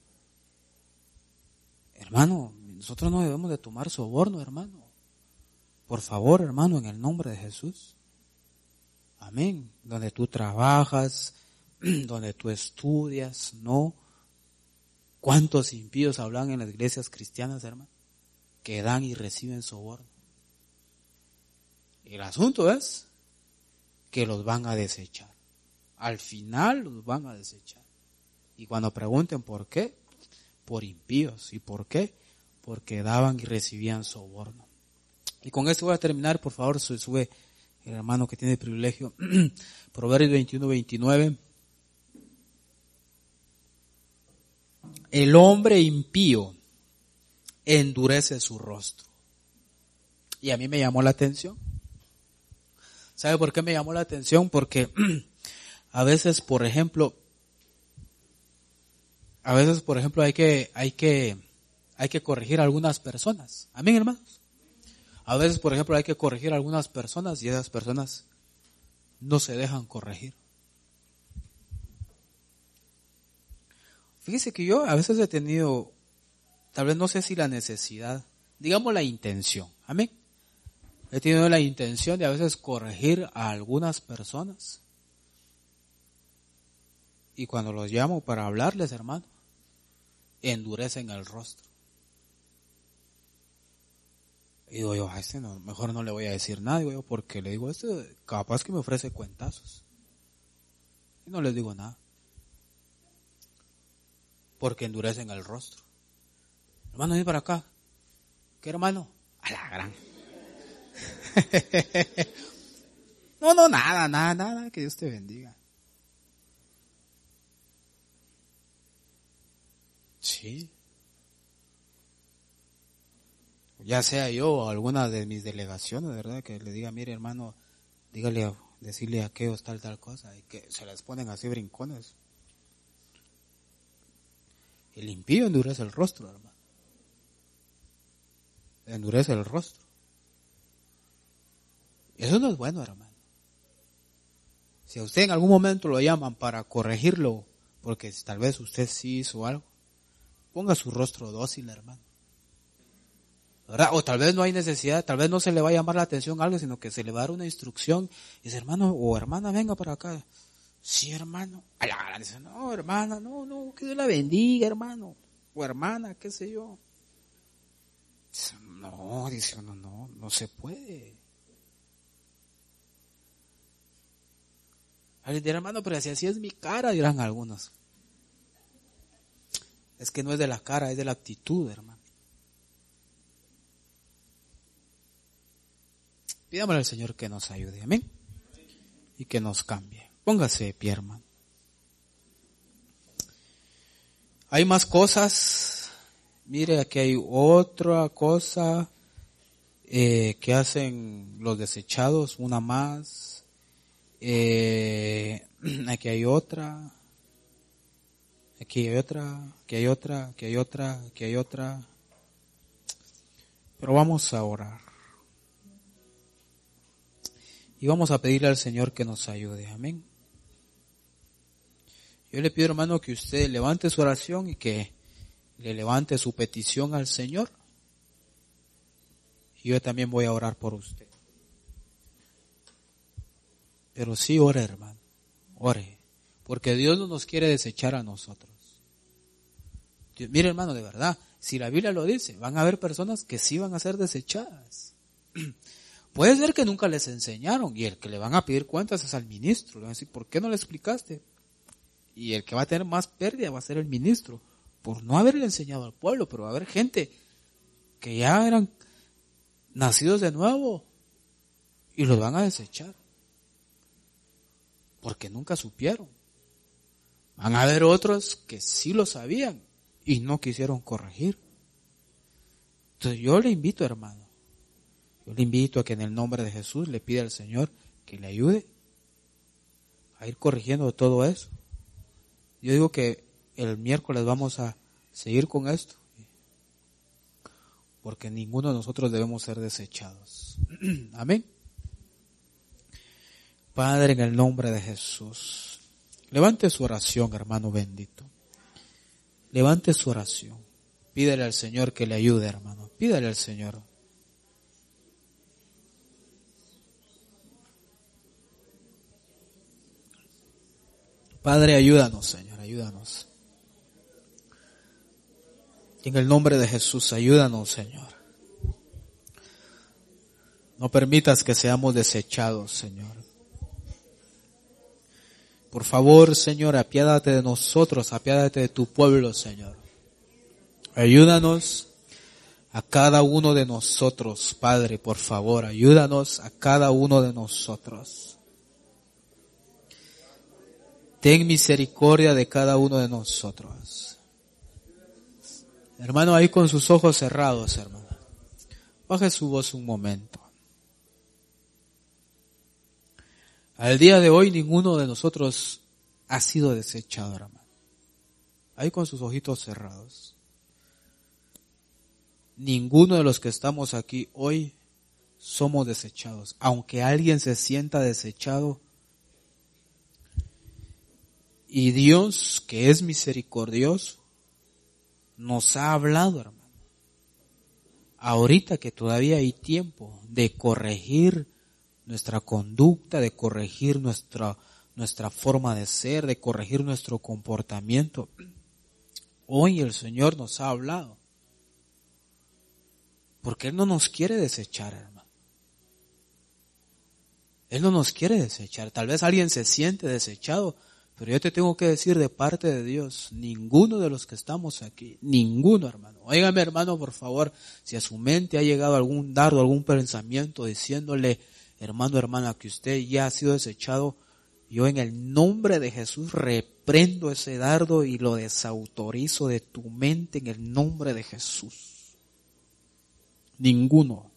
Hermano, nosotros no debemos de tomar soborno, hermano. Por favor, hermano, en el nombre de Jesús. Amén. Donde tú trabajas, donde tú estudias, ¿no? ¿Cuántos impíos hablan en las iglesias cristianas, hermano? Que dan y reciben soborno. El asunto es que los van a desechar. Al final los van a desechar. Y cuando pregunten por qué, por impíos. ¿Y por qué? Porque daban y recibían soborno. Y con esto voy a terminar, por favor, sube el hermano que tiene el privilegio. Proverbios 21-29. El hombre impío endurece su rostro. Y a mí me llamó la atención. ¿Sabe por qué me llamó la atención? Porque a veces, por ejemplo, hay que corregir a algunas personas. Amén, hermanos. A veces, por ejemplo, hay que corregir a algunas personas y esas personas no se dejan corregir. Fíjese que yo a veces he tenido, tal vez no sé si la necesidad, digamos la intención. Amén. He tenido la intención de a veces corregir a algunas personas. Y cuando los llamo para hablarles, hermano, endurecen el rostro. Y digo yo, mejor no le voy a decir nada, digo yo, porque le digo, capaz que me ofrece cuentazos. Y no les digo nada. Porque endurecen el rostro. Hermano, ven para acá. ¿Qué, hermano? A la gran. No, nada, que Dios te bendiga. Sí. Ya sea yo o alguna de mis delegaciones, ¿verdad? Que le diga, mire, hermano, decirle a aquellos tal cosa, y que se les ponen así brincones. El impío endurece el rostro, hermano. Endurece el rostro. Eso no es bueno, hermano. Si a usted en algún momento lo llaman para corregirlo, porque tal vez usted sí hizo algo, ponga su rostro dócil, hermano. ¿verdad? O tal vez no hay necesidad, tal vez no se le va a llamar la atención a algo, sino que se le va a dar una instrucción. Y dice, hermano o hermana, venga para acá. Sí, hermano. Dice, no, hermana, no, que Dios la bendiga, hermano. O hermana, qué sé yo. Dice, no se puede. Alguien dirá, hermano, pero si así es mi cara, dirán algunos. Es que no es de la cara, es de la actitud, hermano. Pidámosle al Señor que nos ayude, amén. Y que nos cambie. Póngase de pie, hermano. Hay más cosas. Mire, aquí hay otra cosa que hacen los desechados, una más. Aquí hay otra. Aquí hay otra, aquí hay otra, aquí hay otra, aquí hay otra. Pero vamos a orar. Y vamos a pedirle al Señor que nos ayude, amén. Yo le pido, hermano, que usted levante su oración y que le levante su petición al Señor. Y yo también voy a orar por usted. Pero sí ore, hermano, ore. Porque Dios no nos quiere desechar a nosotros. Mire, hermano, de verdad, si la Biblia lo dice, van a haber personas que sí van a ser desechadas. Puede ser que nunca les enseñaron y el que le van a pedir cuentas es al ministro. Le van a decir, ¿por qué no le explicaste? Y el que va a tener más pérdida va a ser el ministro, por no haberle enseñado al pueblo. Pero va a haber gente que ya eran nacidos de nuevo y los van a desechar. Porque nunca supieron. Van a haber otros que sí lo sabían y no quisieron corregir. Entonces yo le invito, hermano, yo le invito a que en el nombre de Jesús le pida al Señor que le ayude a ir corrigiendo todo eso. Yo digo que el miércoles vamos a seguir con esto, porque ninguno de nosotros debemos ser desechados. Amén. Padre, en el nombre de Jesús, levante su oración, hermano bendito. Levante su oración. Pídele al Señor que le ayude, hermano. Pídele al Señor. Padre, ayúdanos, Señor, ayúdanos. En el nombre de Jesús, ayúdanos, Señor. No permitas que seamos desechados, Señor. Por favor, Señor, apiádate de nosotros, apiádate de tu pueblo, Señor. Ayúdanos a cada uno de nosotros, Padre, por favor, ayúdanos a cada uno de nosotros. Ten misericordia de cada uno de nosotros. Hermano, ahí con sus ojos cerrados, hermano. Baje su voz un momento. Al día de hoy ninguno de nosotros ha sido desechado, hermano. Ahí con sus ojitos cerrados. Ninguno de los que estamos aquí hoy somos desechados. Aunque alguien se sienta desechado, y Dios, que es misericordioso, nos ha hablado, hermano. Ahorita que todavía hay tiempo de corregir nuestra conducta, de corregir nuestra forma de ser, de corregir nuestro comportamiento. Hoy el Señor nos ha hablado. Porque Él no nos quiere desechar, hermano. Él no nos quiere desechar. Tal vez alguien se siente desechado, pero yo te tengo que decir de parte de Dios, ninguno de los que estamos aquí, ninguno, hermano. Óigame, hermano, por favor, si a su mente ha llegado algún dardo, algún pensamiento diciéndole, hermano, hermana, que usted ya ha sido desechado, yo en el nombre de Jesús reprendo ese dardo y lo desautorizo de tu mente en el nombre de Jesús. Ninguno.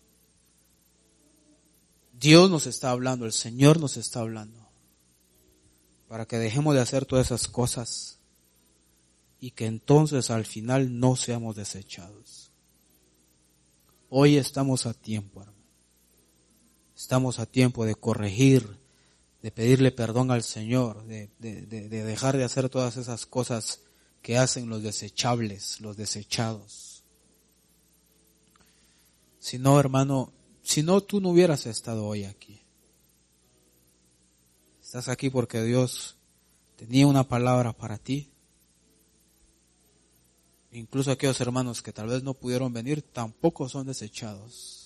Dios nos está hablando, el Señor nos está hablando, para que dejemos de hacer todas esas cosas y que entonces al final no seamos desechados. Hoy estamos a tiempo, hermano. Estamos a tiempo de corregir, de pedirle perdón al Señor, de dejar de hacer todas esas cosas que hacen los desechables, los desechados. Si no, hermano, si no, tú no hubieras estado hoy aquí. Estás aquí porque Dios tenía una palabra para ti. Incluso aquellos hermanos que tal vez no pudieron venir tampoco son desechados.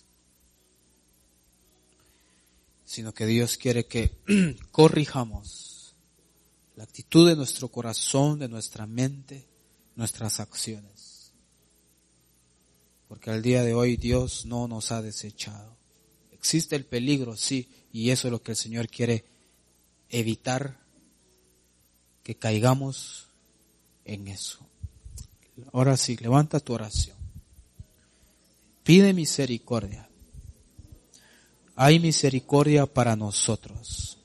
Sino que Dios quiere que corrijamos la actitud de nuestro corazón, de nuestra mente, nuestras acciones. Porque al día de hoy Dios no nos ha desechado. Existe el peligro, sí, y eso es lo que el Señor quiere evitar, que caigamos en eso. Ahora sí, levanta tu oración. Pide misericordia. Hay misericordia para nosotros.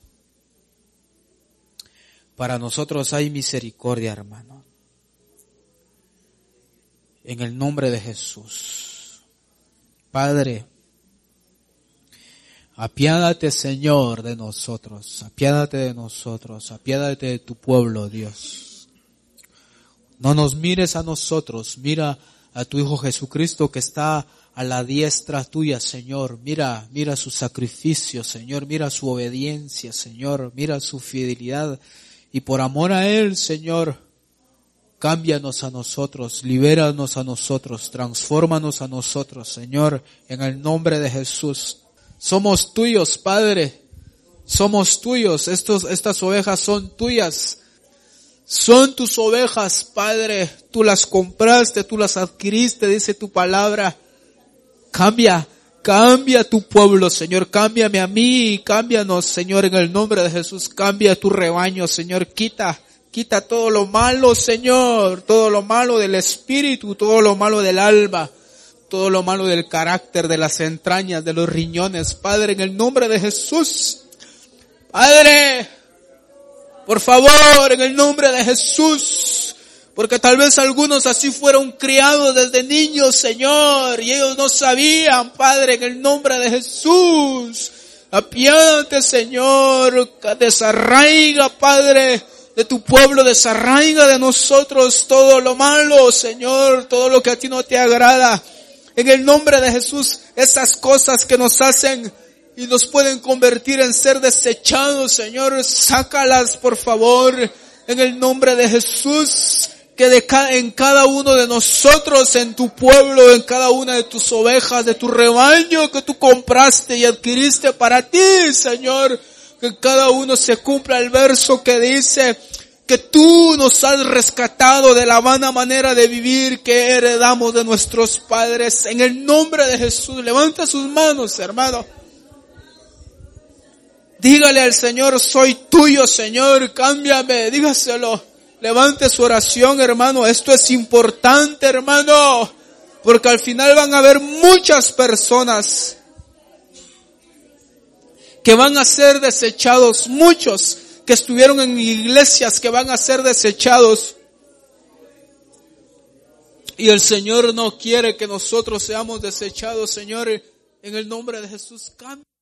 Para nosotros hay misericordia, hermano. En el nombre de Jesús. Padre, apiádate, Señor, de nosotros. Apiádate de nosotros. Apiádate de tu pueblo, Dios. No nos mires a nosotros. Mira a tu Hijo Jesucristo que está a la diestra tuya, Señor. Mira su sacrificio, Señor. Mira su obediencia, Señor. Mira su fidelidad. Y por amor a Él, Señor, cámbianos a nosotros, libéranos a nosotros, transfórmanos a nosotros, Señor, en el nombre de Jesús. Somos tuyos, Padre. Somos tuyos. Estas ovejas son tuyas. Son tus ovejas, Padre. Tú las compraste, tú las adquiriste, dice tu palabra. Cambia tu pueblo, Señor. Cámbiame a mí, cámbianos, Señor, en el nombre de Jesús. Cambia tu rebaño, Señor. Quita todo lo malo, Señor. Todo lo malo del espíritu, todo lo malo del alma. Todo lo malo del carácter, de las entrañas, de los riñones, Padre, en el nombre de Jesús. Padre, por favor, en el nombre de Jesús, porque tal vez algunos así fueron criados desde niños, Señor, y ellos no sabían, Padre, en el nombre de Jesús. Apiádate, Señor, desarraiga, Padre, de tu pueblo, desarraiga de nosotros todo lo malo, Señor, todo lo que a ti no te agrada. En el nombre de Jesús, esas cosas que nos hacen y nos pueden convertir en ser desechados, Señor, sácalas, por favor, en el nombre de Jesús, que en cada uno de nosotros, en tu pueblo, en cada una de tus ovejas, de tu rebaño que tú compraste y adquiriste para ti, Señor, que en cada uno se cumpla el verso que dice que tú nos has rescatado de la vana manera de vivir que heredamos de nuestros padres. En el nombre de Jesús, levanta sus manos, hermano. Dígale al Señor, soy tuyo, Señor, cámbiame, dígaselo. Levante su oración, hermano. Esto es importante, hermano, porque al final van a haber muchas personas que van a ser desechados, muchos que estuvieron en iglesias que van a ser desechados. Y el Señor no quiere que nosotros seamos desechados, Señor, en el nombre de Jesús.